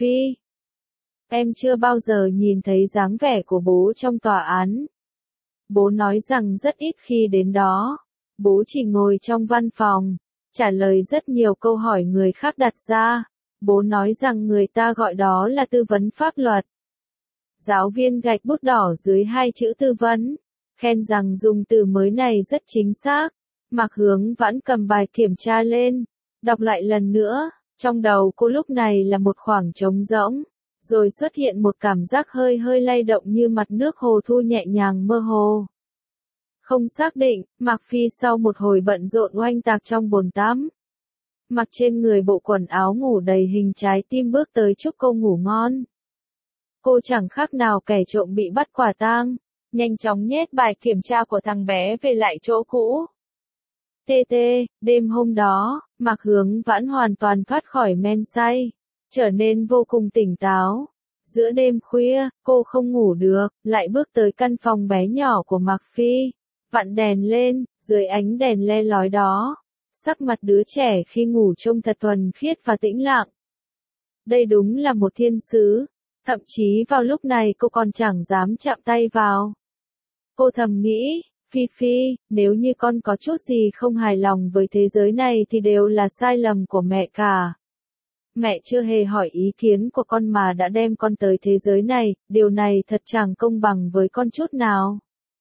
Em chưa bao giờ nhìn thấy dáng vẻ của bố trong tòa án. Bố nói rằng rất ít khi đến đó. Bố chỉ ngồi trong văn phòng, trả lời rất nhiều câu hỏi người khác đặt ra. Bố nói rằng người ta gọi đó là tư vấn pháp luật. Giáo viên gạch bút đỏ dưới 2 chữ tư vấn, khen rằng dùng từ mới này rất chính xác. Mạc Hướng Vãn cầm bài kiểm tra lên, đọc lại lần nữa. Trong đầu cô lúc này là một khoảng trống rỗng, rồi xuất hiện một cảm giác hơi lay động như mặt nước hồ thu nhẹ nhàng mơ hồ. Không xác định, Mạc Phi sau một hồi bận rộn oanh tạc trong bồn tắm, mặc trên người bộ quần áo ngủ đầy hình trái tim bước tới chúc cô ngủ ngon. Cô chẳng khác nào kẻ trộm bị bắt quả tang, nhanh chóng nhét bài kiểm tra của thằng bé về lại chỗ cũ. Đêm hôm đó, Mạc Hướng Vãn hoàn toàn thoát khỏi men say, trở nên vô cùng tỉnh táo. Giữa đêm khuya, cô không ngủ được, lại bước tới căn phòng bé nhỏ của Mạc Phi, vặn đèn lên, dưới ánh đèn le lói đó, sắc mặt đứa trẻ khi ngủ trông thật thuần khiết và tĩnh lặng. Đây đúng là một thiên sứ, thậm chí vào lúc này cô còn chẳng dám chạm tay vào. Cô thầm nghĩ, Phi, nếu như con có chút gì không hài lòng với thế giới này thì đều là sai lầm của mẹ cả. Mẹ chưa hề hỏi ý kiến của con mà đã đem con tới thế giới này, điều này thật chẳng công bằng với con chút nào.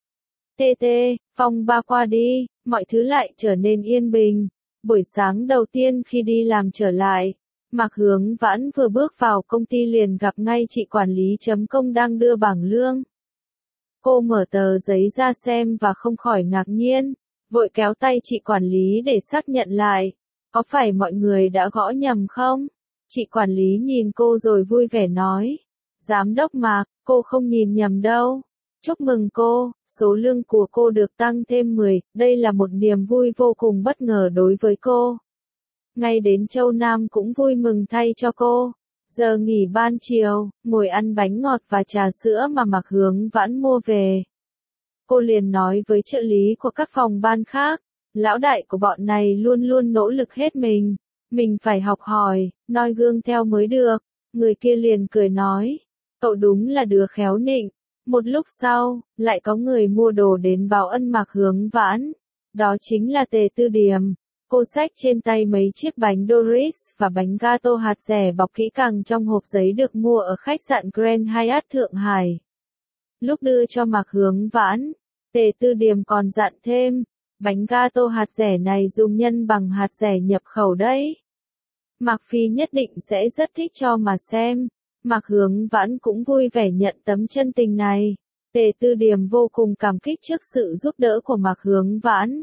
Phong ba qua đi, mọi thứ lại trở nên yên bình. Buổi sáng đầu tiên khi đi làm trở lại, Mạc Hướng Vãn vừa bước vào công ty liền gặp ngay chị quản lý.com đang đưa bảng lương. Cô mở tờ giấy ra xem và không khỏi ngạc nhiên, vội kéo tay chị quản lý để xác nhận lại. Có phải mọi người đã gõ nhầm không? Chị quản lý nhìn cô rồi vui vẻ nói. Giám đốc Mạc, cô không nhìn nhầm đâu. Chúc mừng cô, số lương của cô được tăng thêm 10, đây là một niềm vui vô cùng bất ngờ đối với cô. Ngay đến Châu Nam cũng vui mừng thay cho cô. Giờ nghỉ ban chiều, ngồi ăn bánh ngọt và trà sữa mà Mạc Hướng Vãn mua về. Cô liền nói với trợ lý của các phòng ban khác, lão đại của bọn này luôn luôn nỗ lực hết mình phải học hỏi, noi gương theo mới được. Người kia liền cười nói, cậu đúng là đứa khéo nịnh. Một lúc sau, lại có người mua đồ đến báo ân Mạc Hướng Vãn. Đó chính là Tề Tư Điềm. Cô xách trên tay mấy chiếc bánh Doris và bánh gato hạt dẻ bọc kỹ càng trong hộp giấy được mua ở khách sạn Grand Hyatt Thượng Hải. Lúc đưa cho Mạc Hướng Vãn, Tề Tư Điềm còn dặn thêm, bánh gato hạt dẻ này dùng nhân bằng hạt dẻ nhập khẩu đấy. Mạc Phi nhất định sẽ rất thích cho mà xem. Mạc Hướng Vãn cũng vui vẻ nhận tấm chân tình này. Tề Tư Điềm vô cùng cảm kích trước sự giúp đỡ của Mạc Hướng Vãn.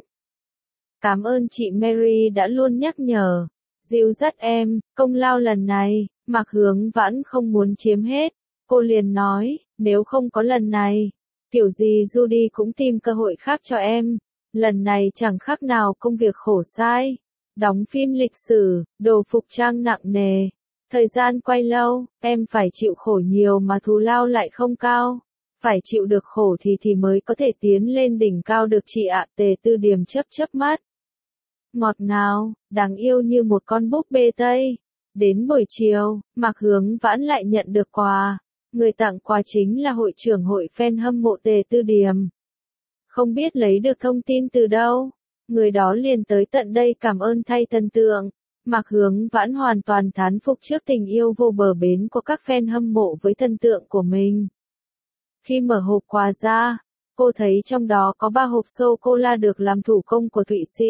Cảm ơn chị Mary đã luôn nhắc nhở, dìu dắt em, công lao lần này, Mạc Hướng Vãn không muốn chiếm hết, cô liền nói, nếu không có lần này, kiểu gì Judy cũng tìm cơ hội khác cho em, lần này chẳng khác nào công việc khổ sai, đóng phim lịch sử, đồ phục trang nặng nề, thời gian quay lâu, em phải chịu khổ nhiều mà thù lao lại không cao. Phải chịu được khổ thì mới có thể tiến lên đỉnh cao được chị ạ. Tề Tư Điềm chớp chớp mắt. Ngọt ngào, đáng yêu như một con búp bê Tây. Đến buổi chiều, Mạc Hướng Vãn lại nhận được quà. Người tặng quà chính là hội trưởng hội fan hâm mộ Tề Tư Điềm. Không biết lấy được thông tin từ đâu, người đó liền tới tận đây cảm ơn thay thần tượng. Mạc Hướng Vãn hoàn toàn thán phục trước tình yêu vô bờ bến của các fan hâm mộ với thần tượng của mình. Khi mở hộp quà ra, cô thấy trong đó có 3 hộp sô-cô-la được làm thủ công của Thụy Sĩ.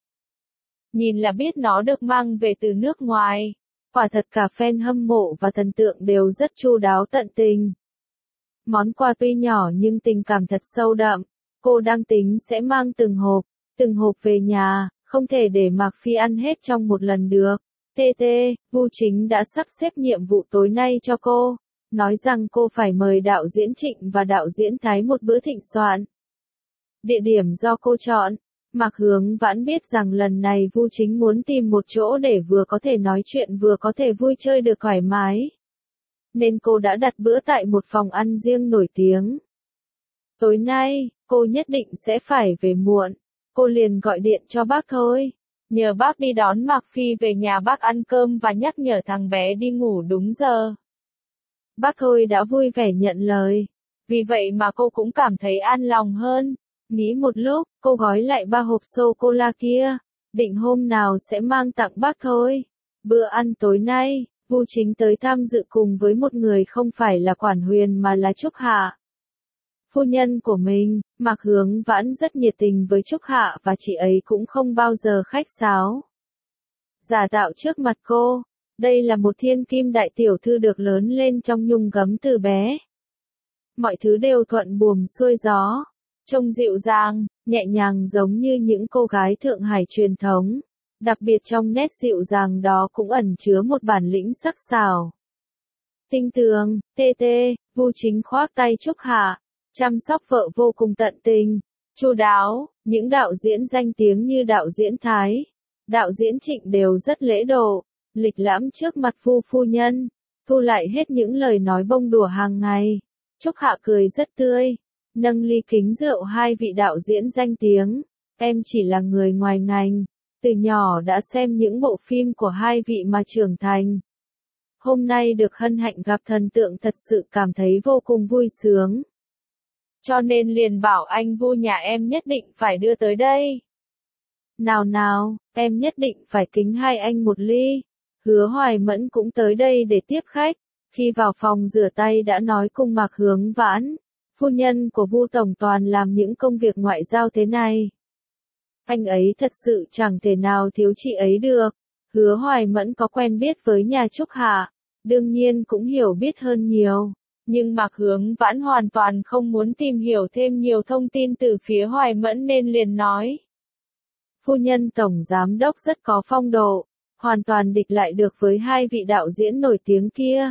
Nhìn là biết nó được mang về từ nước ngoài. Quả thật cả fan hâm mộ và thần tượng đều rất chu đáo tận tình. Món quà tuy nhỏ nhưng tình cảm thật sâu đậm. Cô đang tính sẽ mang từng hộp về nhà, không thể để Mạc Phi ăn hết trong một lần được. TT, Vu Chính đã sắp xếp nhiệm vụ tối nay cho cô. Nói rằng cô phải mời đạo diễn Trịnh và đạo diễn Thái một bữa thịnh soạn. Địa điểm do cô chọn, Mạc Hướng Vãn biết rằng lần này Vu Chính muốn tìm một chỗ để vừa có thể nói chuyện vừa có thể vui chơi được thoải mái. Nên cô đã đặt bữa tại một phòng ăn riêng nổi tiếng. Tối nay, cô nhất định sẽ phải về muộn. Cô liền gọi điện cho bác thôi. Nhờ bác đi đón Mạc Phi về nhà bác ăn cơm và nhắc nhở thằng bé đi ngủ đúng giờ. Bác Thôi đã vui vẻ nhận lời. Vì vậy mà cô cũng cảm thấy an lòng hơn. Nghĩ một lúc, cô gói lại 3 hộp sô-cô-la kia. Định hôm nào sẽ mang tặng bác Thôi. Bữa ăn tối nay, Vu Chính tới tham dự cùng với một người không phải là Quản Huyền mà là Trúc Hạ. Phu nhân của mình, Mạc Hướng Vãn rất nhiệt tình với Trúc Hạ và chị ấy cũng không bao giờ khách sáo. Giả tạo trước mặt cô. Đây là một thiên kim đại tiểu thư được lớn lên trong nhung gấm từ bé. Mọi thứ đều thuận buồm xuôi gió, trông dịu dàng, nhẹ nhàng giống như những cô gái Thượng Hải truyền thống. Đặc biệt trong nét dịu dàng đó cũng ẩn chứa một bản lĩnh sắc sảo. Tinh tường, TT, Vu Chính khoác tay Trúc Hạ, chăm sóc vợ vô cùng tận tình, chu đáo. Những đạo diễn danh tiếng như đạo diễn Thái, đạo diễn Trịnh đều rất lễ độ, lịch lãm trước mặt Vu phu nhân, thu lại hết những lời nói bông đùa hàng ngày. Trúc Hạ cười rất tươi, nâng ly kính rượu hai vị đạo diễn danh tiếng. Em chỉ là người ngoài ngành, từ nhỏ đã xem những bộ phim của hai vị mà trưởng thành. Hôm nay được hân hạnh gặp thần tượng thật sự cảm thấy vô cùng vui sướng. Cho nên liền bảo anh Vu nhà em nhất định phải đưa tới đây. Nào nào, em nhất định phải kính hai anh một ly. Hứa Hoài Mẫn cũng tới đây để tiếp khách. Khi vào phòng rửa tay đã nói cùng Mạc Hướng Vãn, phu nhân của Vu tổng toàn làm những công việc ngoại giao thế này. Anh ấy thật sự chẳng thể nào thiếu chị ấy được. Hứa Hoài Mẫn có quen biết với nhà Trúc Hạ, đương nhiên cũng hiểu biết hơn nhiều. Nhưng Mạc Hướng Vãn hoàn toàn không muốn tìm hiểu thêm nhiều thông tin từ phía Hoài Mẫn nên liền nói. Phu nhân tổng giám đốc rất có phong độ, hoàn toàn địch lại được với hai vị đạo diễn nổi tiếng kia.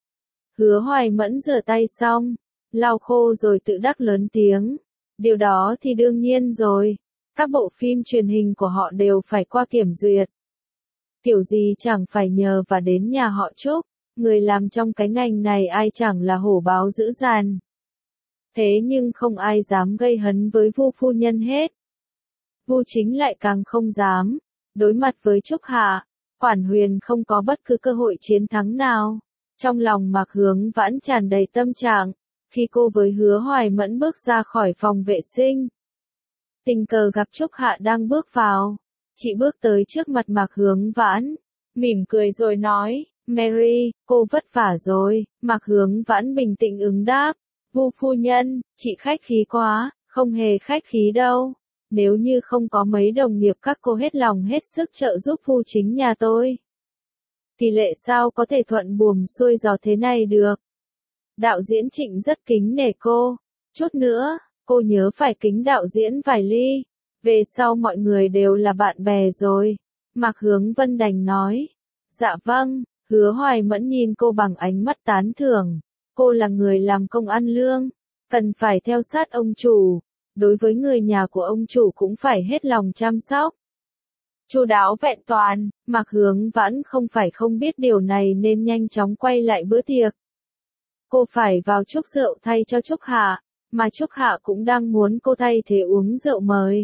Hứa Hoài Mẫn rửa tay xong, lau khô rồi tự đắc lớn tiếng. Điều đó thì đương nhiên rồi, các bộ phim truyền hình của họ đều phải qua kiểm duyệt. Kiểu gì chẳng phải nhờ và đến nhà họ Trúc, người làm trong cái ngành này ai chẳng là hổ báo dữ dằn. Thế nhưng không ai dám gây hấn với Vu phu nhân hết. Vu Chính lại càng không dám. Đối mặt với Trúc Hạ, Quản Huyền không có bất cứ cơ hội chiến thắng nào. Trong lòng Mạc Hướng Vãn tràn đầy tâm trạng, khi cô với Hứa Hoài Mẫn bước ra khỏi phòng vệ sinh. Tình cờ gặp Trúc Hạ đang bước vào. Chị bước tới trước mặt Mạc Hướng Vãn, mỉm cười rồi nói, Mary, cô vất vả rồi. Mạc Hướng Vãn bình tĩnh ứng đáp, Vu phu nhân, chị khách khí quá, không hề khách khí đâu. Nếu như không có mấy đồng nghiệp các cô hết lòng hết sức trợ giúp Vu Chính nhà tôi, thì lệ sao có thể thuận buồm xuôi gió thế này được. Đạo diễn Trịnh rất kính nể cô. Chút nữa, cô nhớ phải kính đạo diễn vài ly. Về sau mọi người đều là bạn bè rồi. Mạc Hướng Vân đành nói. Dạ vâng. Hứa Hoài Mẫn nhìn cô bằng ánh mắt tán thưởng. Cô là người làm công ăn lương, cần phải theo sát ông chủ. Đối với người nhà của ông chủ cũng phải hết lòng chăm sóc. Chu đáo vẹn toàn, Mạc Hướng Vãn không phải không biết điều này nên nhanh chóng quay lại bữa tiệc. Cô phải vào chúc rượu thay cho Trúc Hạ, mà Trúc Hạ cũng đang muốn cô thay thế uống rượu mời.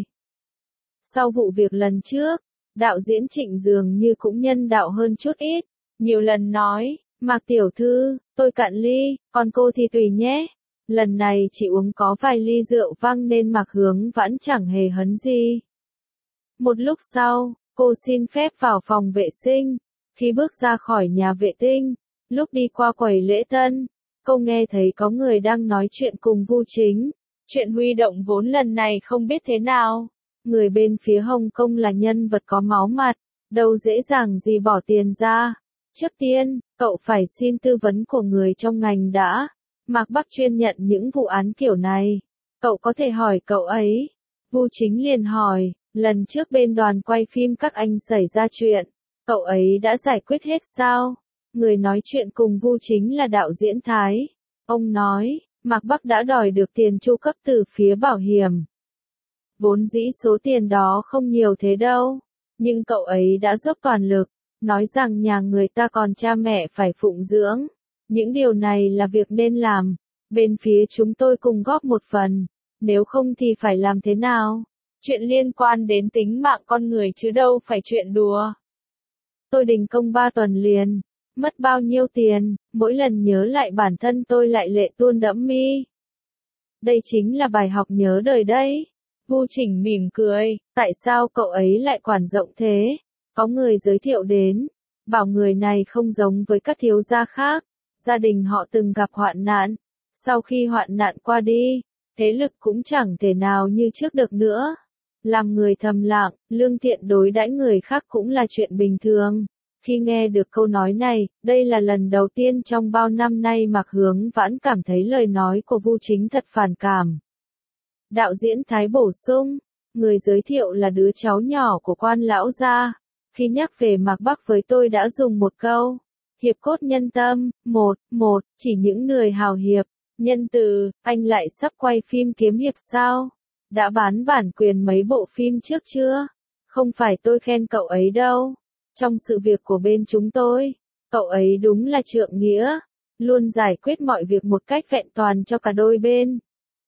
Sau vụ việc lần trước, đạo diễn Trịnh dường như cũng nhân đạo hơn chút ít, nhiều lần nói, Mạc tiểu thư, tôi cạn ly, còn cô thì tùy nhé. Lần này chỉ uống có vài ly rượu vang nên Mạc Hướng Vãn chẳng hề hấn gì. Một lúc sau, cô xin phép vào phòng vệ sinh. Khi bước ra khỏi nhà vệ tinh, lúc đi qua quầy lễ tân, cô nghe thấy có người đang nói chuyện cùng Vu Chính. Chuyện huy động vốn lần này không biết thế nào. Người bên phía Hồng Kông là nhân vật có máu mặt, đâu dễ dàng gì bỏ tiền ra. Trước tiên, cậu phải xin tư vấn của người trong ngành đã. Mạc Bắc chuyên nhận những vụ án kiểu này. Cậu có thể hỏi cậu ấy. Vu Chính liền hỏi, lần trước bên đoàn quay phim các anh xảy ra chuyện, cậu ấy đã giải quyết hết sao? Người nói chuyện cùng Vu Chính là đạo diễn Thái. Ông nói, Mạc Bắc đã đòi được tiền chu cấp từ phía bảo hiểm. Vốn dĩ số tiền đó không nhiều thế đâu, nhưng cậu ấy đã dốc toàn lực, nói rằng nhà người ta còn cha mẹ phải phụng dưỡng. Những điều này là việc nên làm, bên phía chúng tôi cùng góp một phần, nếu không thì phải làm thế nào? Chuyện liên quan đến tính mạng con người chứ đâu phải chuyện đùa. Tôi đình công 3 tuần liền, mất bao nhiêu tiền, mỗi lần nhớ lại bản thân tôi lại lệ tuôn đẫm mi. Đây chính là bài học nhớ đời đấy. Vu Chỉnh mỉm cười, tại sao cậu ấy lại quản rộng thế? Có người giới thiệu đến, bảo người này không giống với các thiếu gia khác, gia đình họ từng gặp hoạn nạn. Sau khi hoạn nạn qua đi, thế lực cũng chẳng thể nào như trước được nữa. Làm người thầm lặng, lương thiện đối đãi người khác cũng là chuyện bình thường. Khi nghe được câu nói này, đây là lần đầu tiên trong bao năm nay Mạc Hướng Vãn cảm thấy lời nói của Vu Chính thật phản cảm. Đạo diễn Thái bổ sung, người giới thiệu là đứa cháu nhỏ của quan lão gia. Khi nhắc về Mạc Bắc với tôi đã dùng một câu, hiệp cốt nhân tâm, một, chỉ những người hào hiệp, nhân từ. Anh lại sắp quay phim kiếm hiệp sao? Đã bán bản quyền mấy bộ phim trước chưa? Không phải tôi khen cậu ấy đâu. Trong sự việc của bên chúng tôi, cậu ấy đúng là trượng nghĩa, luôn giải quyết mọi việc một cách vẹn toàn cho cả đôi bên.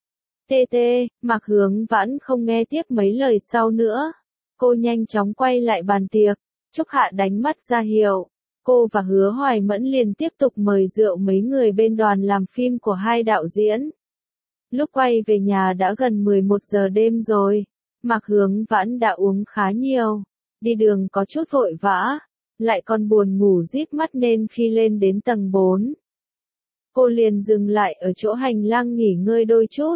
Mạc Hướng Vãn không nghe tiếp mấy lời sau nữa. Cô nhanh chóng quay lại bàn tiệc. Trúc Hạ đánh mắt ra hiệu. Cô và Hứa Hoài Mẫn liền tiếp tục mời rượu mấy người bên đoàn làm phim của hai đạo diễn. Lúc quay về nhà đã gần 11 giờ đêm rồi. Mạc Hướng Vãn đã uống khá nhiều. Đi đường có chút vội vã. Lại còn buồn ngủ díp mắt nên khi lên đến tầng 4. Cô liền dừng lại ở chỗ hành lang nghỉ ngơi đôi chút.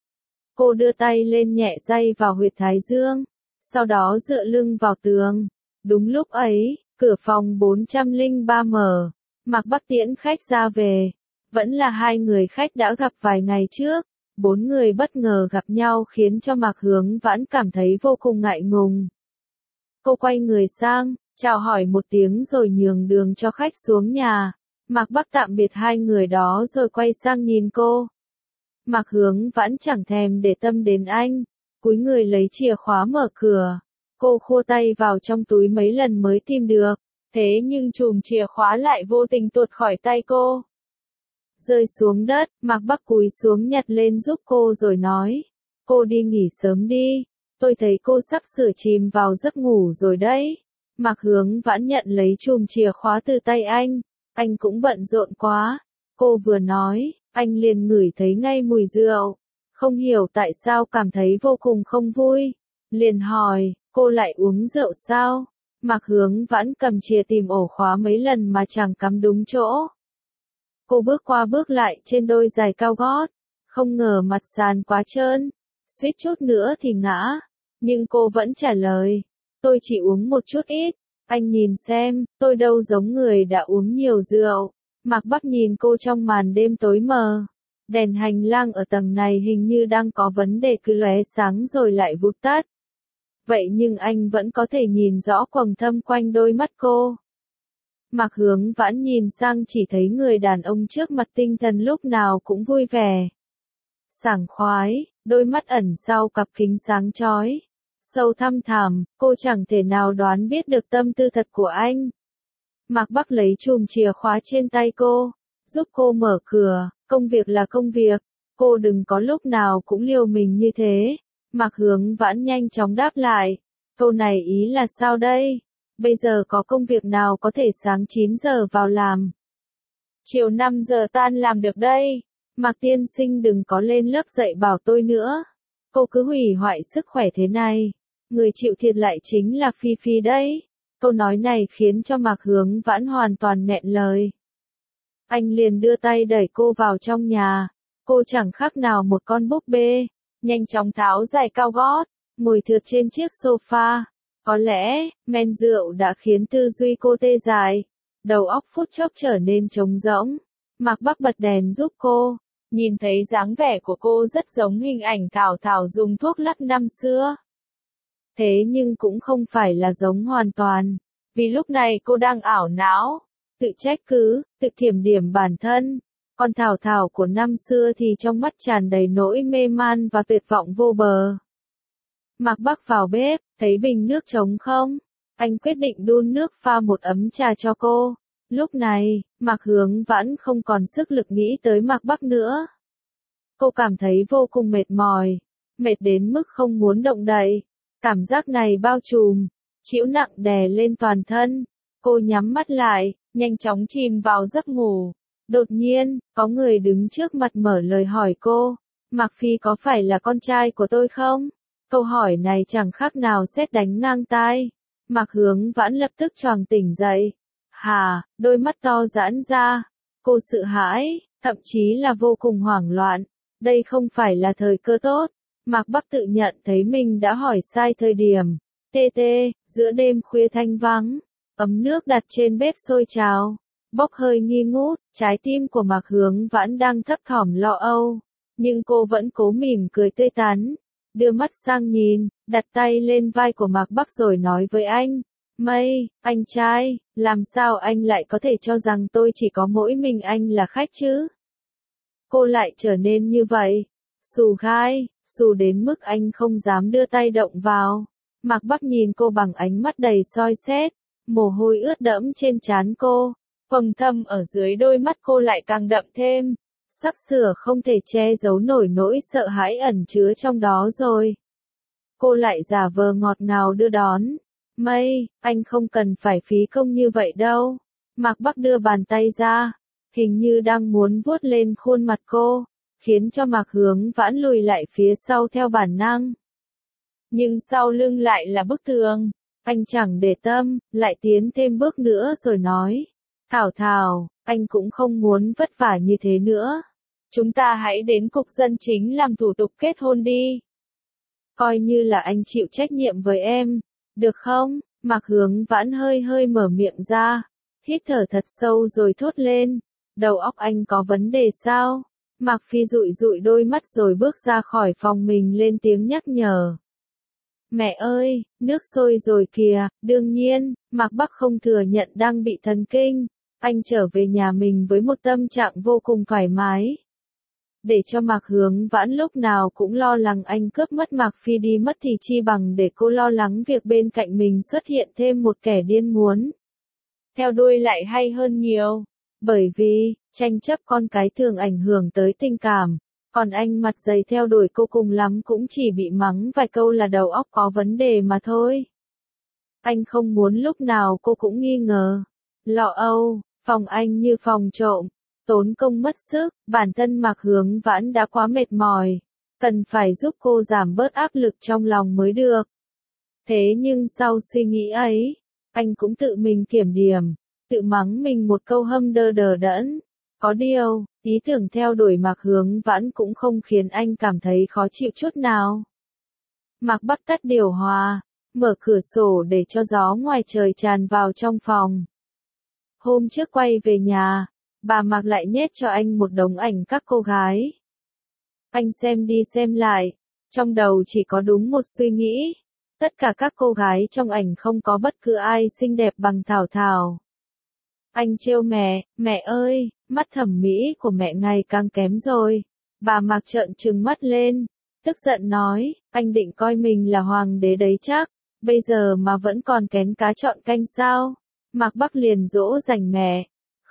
Cô đưa tay lên nhẹ day vào huyệt thái dương. Sau đó dựa lưng vào tường. Đúng lúc ấy, cửa phòng 403 mở. Mạc Bắc tiễn khách ra về. Vẫn là hai người khách đã gặp vài ngày trước. 4 người bất ngờ gặp nhau khiến cho Mạc Hướng Vãn cảm thấy vô cùng ngại ngùng. Cô quay người sang, chào hỏi một tiếng rồi nhường đường cho khách xuống nhà. Mạc Bắc tạm biệt hai người đó rồi quay sang nhìn cô. Mạc Hướng Vãn chẳng thèm để tâm đến anh, cúi người lấy chìa khóa mở cửa. Cô khua tay vào trong túi mấy lần mới tìm được, thế nhưng chùm chìa khóa lại vô tình tuột khỏi tay cô. Rơi xuống đất, Mạc Bắc cúi xuống nhặt lên giúp cô rồi nói, cô đi nghỉ sớm đi, tôi thấy cô sắp sửa chìm vào giấc ngủ rồi đấy. Mạc Hướng Vãn nhận lấy chùm chìa khóa từ tay anh cũng bận rộn quá. Cô vừa nói, anh liền ngửi thấy ngay mùi rượu, không hiểu tại sao cảm thấy vô cùng không vui. Liền hỏi, cô lại uống rượu sao? Mạc Hướng Vãn cầm chìa tìm ổ khóa mấy lần mà chẳng cắm đúng chỗ. Cô bước qua bước lại trên đôi giày cao gót, không ngờ mặt sàn quá trơn, suýt chút nữa thì ngã. Nhưng cô vẫn trả lời, tôi chỉ uống một chút ít, anh nhìn xem, tôi đâu giống người đã uống nhiều rượu. Mạc Bắc nhìn cô trong màn đêm tối mờ. Đèn hành lang ở tầng này hình như đang có vấn đề cứ lóe sáng rồi lại vụt tắt. Vậy nhưng anh vẫn có thể nhìn rõ quầng thâm quanh đôi mắt cô. Mạc Hướng Vãn nhìn sang chỉ thấy người đàn ông trước mặt tinh thần lúc nào cũng vui vẻ, sảng khoái, đôi mắt ẩn sau cặp kính sáng chói, sâu thăm thẳm, cô chẳng thể nào đoán biết được tâm tư thật của anh. Mạc Bắc lấy chùm chìa khóa trên tay cô, giúp cô mở cửa, công việc là công việc, cô đừng có lúc nào cũng liều mình như thế. Mạc Hướng Vãn nhanh chóng đáp lại, câu này ý là sao đây? Bây giờ có công việc nào có thể sáng 9 giờ vào làm? Chiều 5 giờ tan làm được đây. Mạc tiên sinh đừng có lên lớp dạy bảo tôi nữa. Cô cứ hủy hoại sức khỏe thế này. Người chịu thiệt lại chính là Phi Phi đấy. Câu nói này khiến cho Mạc Hướng Vãn hoàn toàn nghẹn lời. Anh liền đưa tay đẩy cô vào trong nhà. Cô chẳng khác nào một con búp bê. Nhanh chóng tháo giày cao gót, ngồi thượt trên chiếc sofa. Có lẽ, men rượu đã khiến tư duy cô tê dại. Đầu óc phút chốc trở nên trống rỗng. Mạc Bắc bật đèn giúp cô. Nhìn thấy dáng vẻ của cô rất giống hình ảnh Thảo Thảo dùng thuốc lắc năm xưa. Thế nhưng cũng không phải là giống hoàn toàn. Vì lúc này cô đang ảo não, tự trách cứ, tự kiểm điểm bản thân. Còn Thảo Thảo của năm xưa thì trong mắt tràn đầy nỗi mê man và tuyệt vọng vô bờ. Mạc Bắc vào bếp, thấy bình nước trống không. Anh quyết định đun nước pha một ấm trà cho cô. Lúc này, Mạc Hướng Vãn không còn sức lực nghĩ tới Mạc Bắc nữa. Cô cảm thấy vô cùng mệt mỏi, mệt đến mức không muốn động đậy. Cảm giác này bao trùm, chịu nặng đè lên toàn thân. Cô nhắm mắt lại, nhanh chóng chìm vào giấc ngủ. Đột nhiên, có người đứng trước mặt mở lời hỏi cô, Mạc Phi có phải là con trai của tôi không? Câu hỏi này chẳng khác nào sét đánh ngang tai. Mạc Hướng Vãn lập tức choàng tỉnh dậy. Hà, đôi mắt to giãn ra. Cô sợ hãi, thậm chí là vô cùng hoảng loạn. Đây không phải là thời cơ tốt. Mạc Bắc tự nhận thấy mình đã hỏi sai thời điểm. Tê tê, giữa đêm khuya thanh vắng, ấm nước đặt trên bếp sôi trào, bốc hơi nghi ngút, trái tim của Mạc Hướng Vãn đang thấp thỏm lo âu. Nhưng cô vẫn cố mỉm cười tươi tắn, đưa mắt sang nhìn, đặt tay lên vai của Mạc Bắc rồi nói với anh. Mây, anh trai, làm sao anh lại có thể cho rằng tôi chỉ có mỗi mình anh là khách chứ? Cô lại trở nên như vậy. Xù gai, xù đến mức anh không dám đưa tay động vào. Mạc Bắc nhìn cô bằng ánh mắt đầy soi xét, mồ hôi ướt đẫm trên trán cô, quầng thâm ở dưới đôi mắt cô lại càng đậm thêm. Sắp sửa không thể che giấu nổi nỗi sợ hãi ẩn chứa trong đó rồi. Cô lại giả vờ ngọt ngào đưa đón. Mây, anh không cần phải phí công như vậy đâu. Mạc Bắc đưa bàn tay ra, hình như đang muốn vuốt lên khuôn mặt cô, khiến cho Mạc Hướng Vãn lùi lại phía sau theo bản năng. Nhưng sau lưng lại là bức tường. Anh chẳng để tâm, lại tiến thêm bước nữa rồi nói. Thảo Thảo, anh cũng không muốn vất vả như thế nữa. Chúng ta hãy đến cục dân chính làm thủ tục kết hôn đi. Coi như là anh chịu trách nhiệm với em, được không? Mạc Hướng Vãn hơi hơi mở miệng ra, hít thở thật sâu rồi thốt lên. Đầu óc anh có vấn đề sao? Mạc Phi dụi dụi đôi mắt rồi bước ra khỏi phòng mình lên tiếng nhắc nhở. Mẹ ơi, nước sôi rồi kìa. Đương nhiên, Mạc Bắc không thừa nhận đang bị thần kinh. Anh trở về nhà mình với một tâm trạng vô cùng thoải mái. Để cho Mạc Hướng Vãn lúc nào cũng lo lắng anh cướp mất Mạc Phi đi mất thì chi bằng để cô lo lắng việc bên cạnh mình xuất hiện thêm một kẻ điên muốn theo đuôi lại hay hơn nhiều. Bởi vì, tranh chấp con cái thường ảnh hưởng tới tình cảm. Còn anh mặt dày theo đuổi cô cùng lắm cũng chỉ bị mắng vài câu là đầu óc có vấn đề mà thôi. Anh không muốn lúc nào cô cũng nghi ngờ. Lo âu, phòng anh như phòng trộm, tốn công mất sức, bản thân Mạc Hướng Vãn đã quá mệt mỏi, cần phải giúp cô giảm bớt áp lực trong lòng mới được. Thế nhưng sau suy nghĩ ấy, anh cũng tự mình kiểm điểm, tự mắng mình một câu hâm đơ đờ đẫn. Có điều, ý tưởng theo đuổi Mạc Hướng Vãn cũng không khiến anh cảm thấy khó chịu chút nào. Mạc Bắc tắt điều hòa, mở cửa sổ để cho gió ngoài trời tràn vào trong phòng. Hôm trước quay về nhà, bà Mạc lại nhét cho anh một đống ảnh các cô gái. Anh xem đi xem lại, trong đầu chỉ có đúng một suy nghĩ. Tất cả các cô gái trong ảnh không có bất cứ ai xinh đẹp bằng Thảo Thảo. Anh trêu mẹ ơi, mắt thẩm mỹ của mẹ ngày càng kém rồi. Bà Mạc trợn trừng mắt lên, tức giận nói, anh định coi mình là hoàng đế đấy chắc, bây giờ mà vẫn còn kén cá chọn canh sao? Mạc Bắc liền dỗ dành mẹ,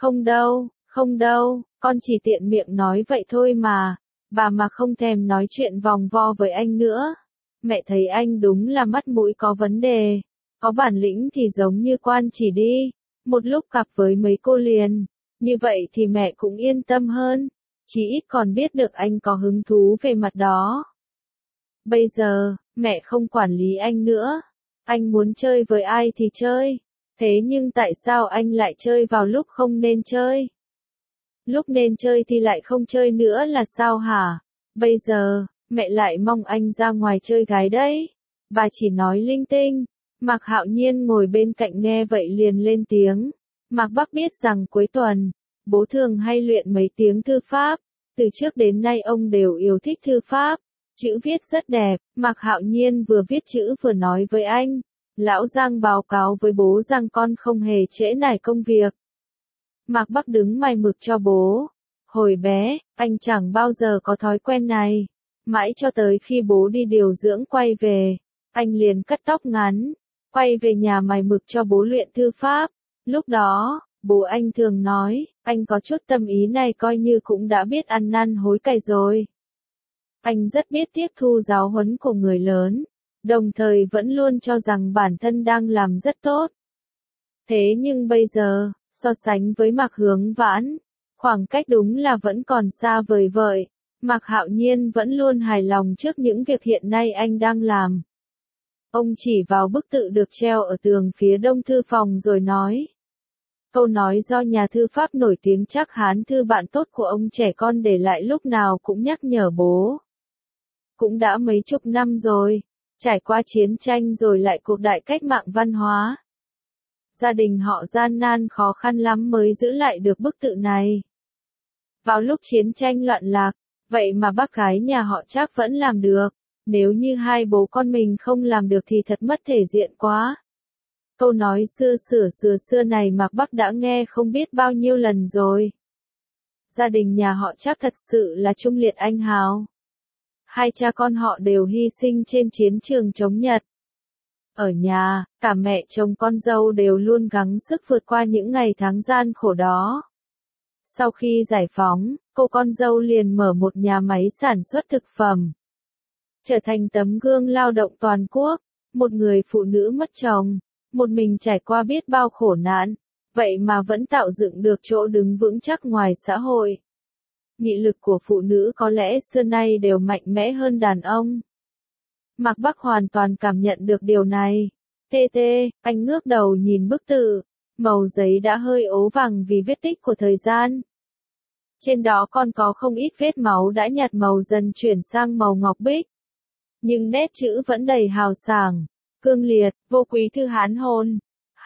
không đâu, con chỉ tiện miệng nói vậy thôi mà. Bà Mạc không thèm nói chuyện vòng vo với anh nữa. Mẹ thấy anh đúng là mắt mũi có vấn đề, có bản lĩnh thì giống như quan chỉ đi, một lúc cặp với mấy cô liền, như vậy thì mẹ cũng yên tâm hơn, chí ít còn biết được anh có hứng thú về mặt đó. Bây giờ, mẹ không quản lý anh nữa, anh muốn chơi với ai thì chơi, thế nhưng tại sao anh lại chơi vào lúc không nên chơi? Lúc nên chơi thì lại không chơi nữa là sao hả? Bây giờ, mẹ lại mong anh ra ngoài chơi gái đấy. Bà chỉ nói linh tinh. Mạc Hạo Nhiên ngồi bên cạnh nghe vậy liền lên tiếng. Mạc Bắc biết rằng cuối tuần, bố thường hay luyện mấy tiếng thư pháp. Từ trước đến nay ông đều yêu thích thư pháp. Chữ viết rất đẹp. Mạc Hạo Nhiên vừa viết chữ vừa nói với anh. Lão Giang báo cáo với bố rằng con không hề trễ nải công việc. Mạc Bắc đứng mày mực cho bố. Hồi bé, anh chẳng bao giờ có thói quen này. Mãi cho tới khi bố đi điều dưỡng quay về, anh liền cắt tóc ngắn, quay về nhà mày mực cho bố luyện thư pháp. Lúc đó, bố anh thường nói, anh có chút tâm ý này coi như cũng đã biết ăn năn hối cải rồi. Anh rất biết tiếp thu giáo huấn của người lớn, đồng thời vẫn luôn cho rằng bản thân đang làm rất tốt. Thế nhưng bây giờ, so sánh với Mạc Hướng Vãn, khoảng cách đúng là vẫn còn xa vời vợi. Mạc Hạo Nhiên vẫn luôn hài lòng trước những việc hiện nay anh đang làm. Ông chỉ vào bức tự được treo ở tường phía đông thư phòng rồi nói. Câu nói do nhà thư pháp nổi tiếng Trác Hán Thư bạn tốt của ông trẻ con để lại lúc nào cũng nhắc nhở bố. Cũng đã mấy chục năm rồi, trải qua chiến tranh rồi lại cuộc đại cách mạng văn hóa. Gia đình họ gian nan khó khăn lắm mới giữ lại được bức tự này. Vào lúc chiến tranh loạn lạc, vậy mà bác gái nhà họ Trác vẫn làm được, nếu như hai bố con mình không làm được thì thật mất thể diện quá. Câu nói xưa này Mạc Bắc đã nghe không biết bao nhiêu lần rồi. Gia đình nhà họ Trác thật sự là trung liệt anh hào. Hai cha con họ đều hy sinh trên chiến trường chống Nhật. Ở nhà, cả mẹ chồng con dâu đều luôn gắng sức vượt qua những ngày tháng gian khổ đó. Sau khi giải phóng, cô con dâu liền mở một nhà máy sản xuất thực phẩm. Trở thành tấm gương lao động toàn quốc, một người phụ nữ mất chồng, một mình trải qua biết bao khổ nạn, vậy mà vẫn tạo dựng được chỗ đứng vững chắc ngoài xã hội. Nghị lực của phụ nữ có lẽ xưa nay đều mạnh mẽ hơn đàn ông. Mạc Bắc hoàn toàn cảm nhận được điều này. Anh ngước đầu nhìn bức tự, màu giấy đã hơi ố vàng vì vết tích của thời gian. Trên đó còn có không ít vết máu đã nhạt màu dần chuyển sang màu ngọc bích. Nhưng nét chữ vẫn đầy hào sảng, cương liệt, vô quý thư Hán hồn.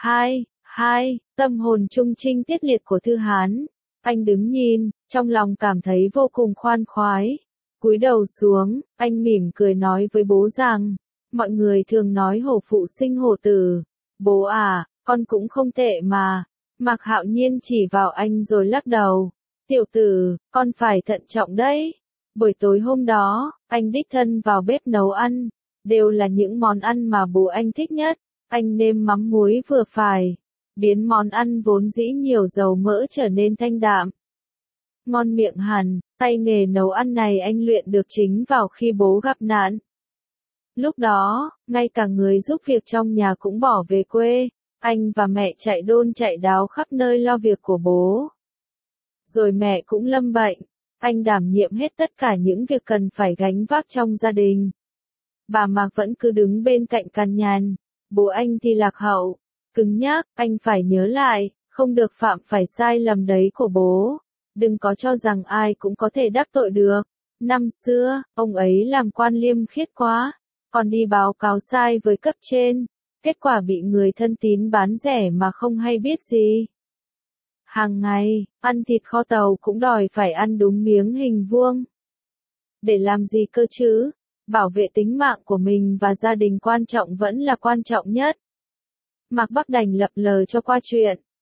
Tâm hồn trung trinh tiết liệt của thư Hán. Anh đứng nhìn, trong lòng cảm thấy vô cùng khoan khoái. Cúi đầu xuống, anh mỉm cười nói với bố rằng, mọi người thường nói hổ phụ sinh hổ tử. Bố à, con cũng không tệ mà. Mạc Hạo Nhiên chỉ vào anh rồi lắc đầu. Tiểu tử, con phải thận trọng đấy. Buổi tối hôm đó, anh đích thân vào bếp nấu ăn. Đều là những món ăn mà bố anh thích nhất. Anh nêm mắm muối vừa phải, biến món ăn vốn dĩ nhiều dầu mỡ trở nên thanh đạm. Ngon miệng hẳn, tay nghề nấu ăn này anh luyện được chính vào khi bố gặp nạn. Lúc đó, ngay cả người giúp việc trong nhà cũng bỏ về quê, anh và mẹ chạy đôn chạy đáo khắp nơi lo việc của bố. Rồi mẹ cũng lâm bệnh, anh đảm nhiệm hết tất cả những việc cần phải gánh vác trong gia đình. Bà Mạc vẫn cứ đứng bên cạnh cằn nhằn, bố anh thì lạc hậu, cứng nhắc, anh phải nhớ lại, không được phạm phải sai lầm đấy của bố. Đừng có cho rằng ai cũng có thể đắc tội được. Năm xưa, ông ấy làm quan liêm khiết quá, còn đi báo cáo sai với cấp trên, kết quả bị người thân tín bán rẻ mà không hay biết gì. Hàng ngày, ăn thịt kho tàu cũng đòi phải ăn đúng miếng hình vuông. Để làm gì cơ chứ? Bảo vệ tính mạng của mình và gia đình quan trọng vẫn là quan trọng nhất. Mạc Bắc đành lập lờ cho qua chuyện.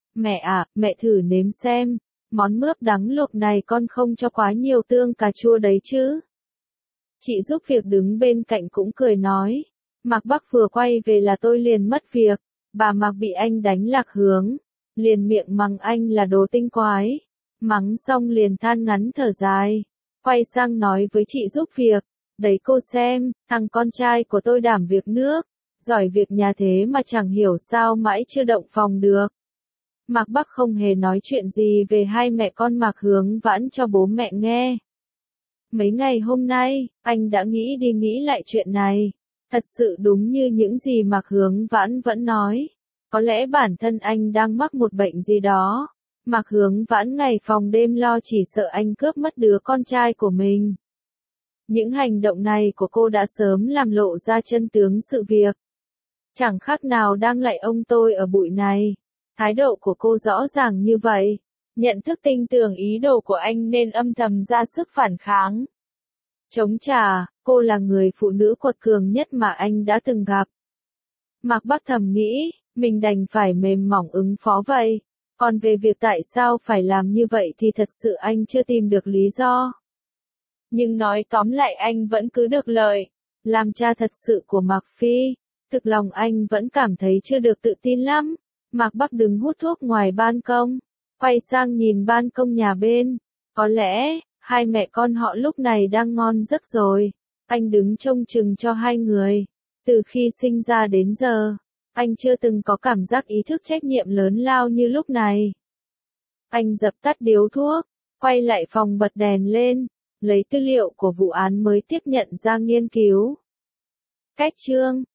Mẹ à, mẹ thử nếm xem. Món mướp đắng luộc này con không cho quá nhiều tương cà chua đấy chứ. Chị giúp việc đứng bên cạnh cũng cười nói. Mạc Bắc vừa quay về là tôi liền mất việc. Bà Mạc bị anh đánh lạc hướng. Liền miệng mắng anh là đồ tinh quái. Mắng xong liền than ngắn thở dài. Quay sang nói với chị giúp việc. Đấy cô xem, thằng con trai của tôi đảm việc nước. Giỏi việc nhà thế mà chẳng hiểu sao mãi chưa động phòng được. Mạc Bắc không hề nói chuyện gì về hai mẹ con Mạc Hướng Vãn cho bố mẹ nghe. Mấy ngày hôm nay, anh đã nghĩ đi nghĩ lại chuyện này. Thật sự đúng như những gì Mạc Hướng Vãn vẫn nói. Có lẽ bản thân anh đang mắc một bệnh gì đó. Mạc Hướng Vãn ngày phòng đêm lo chỉ sợ anh cướp mất đứa con trai của mình. Những hành động này của cô đã sớm làm lộ ra chân tướng sự việc. Chẳng khác nào đang lạy ông tôi ở bụi này. Thái độ của cô rõ ràng như vậy. Nhận thức tinh tường ý đồ của anh nên âm thầm ra sức phản kháng. Chống trả, cô là người phụ nữ quật cường nhất mà anh đã từng gặp. Mạc Bắc thầm nghĩ, mình đành phải mềm mỏng ứng phó vậy. Còn về việc tại sao phải làm như vậy thì thật sự anh chưa tìm được lý do. Nhưng nói tóm lại anh vẫn cứ được lợi. Làm cha thật sự của Mạc Phi, thực lòng anh vẫn cảm thấy chưa được tự tin lắm. Mạc Bắc đứng hút thuốc ngoài ban công, quay sang nhìn ban công nhà bên. Có lẽ, hai mẹ con họ lúc này đang ngon giấc rồi. Anh đứng trông chừng cho hai người. Từ khi sinh ra đến giờ, anh chưa từng có cảm giác ý thức trách nhiệm lớn lao như lúc này. Anh dập tắt điếu thuốc, quay lại phòng bật đèn lên, lấy tư liệu của vụ án mới tiếp nhận ra nghiên cứu. Cách chương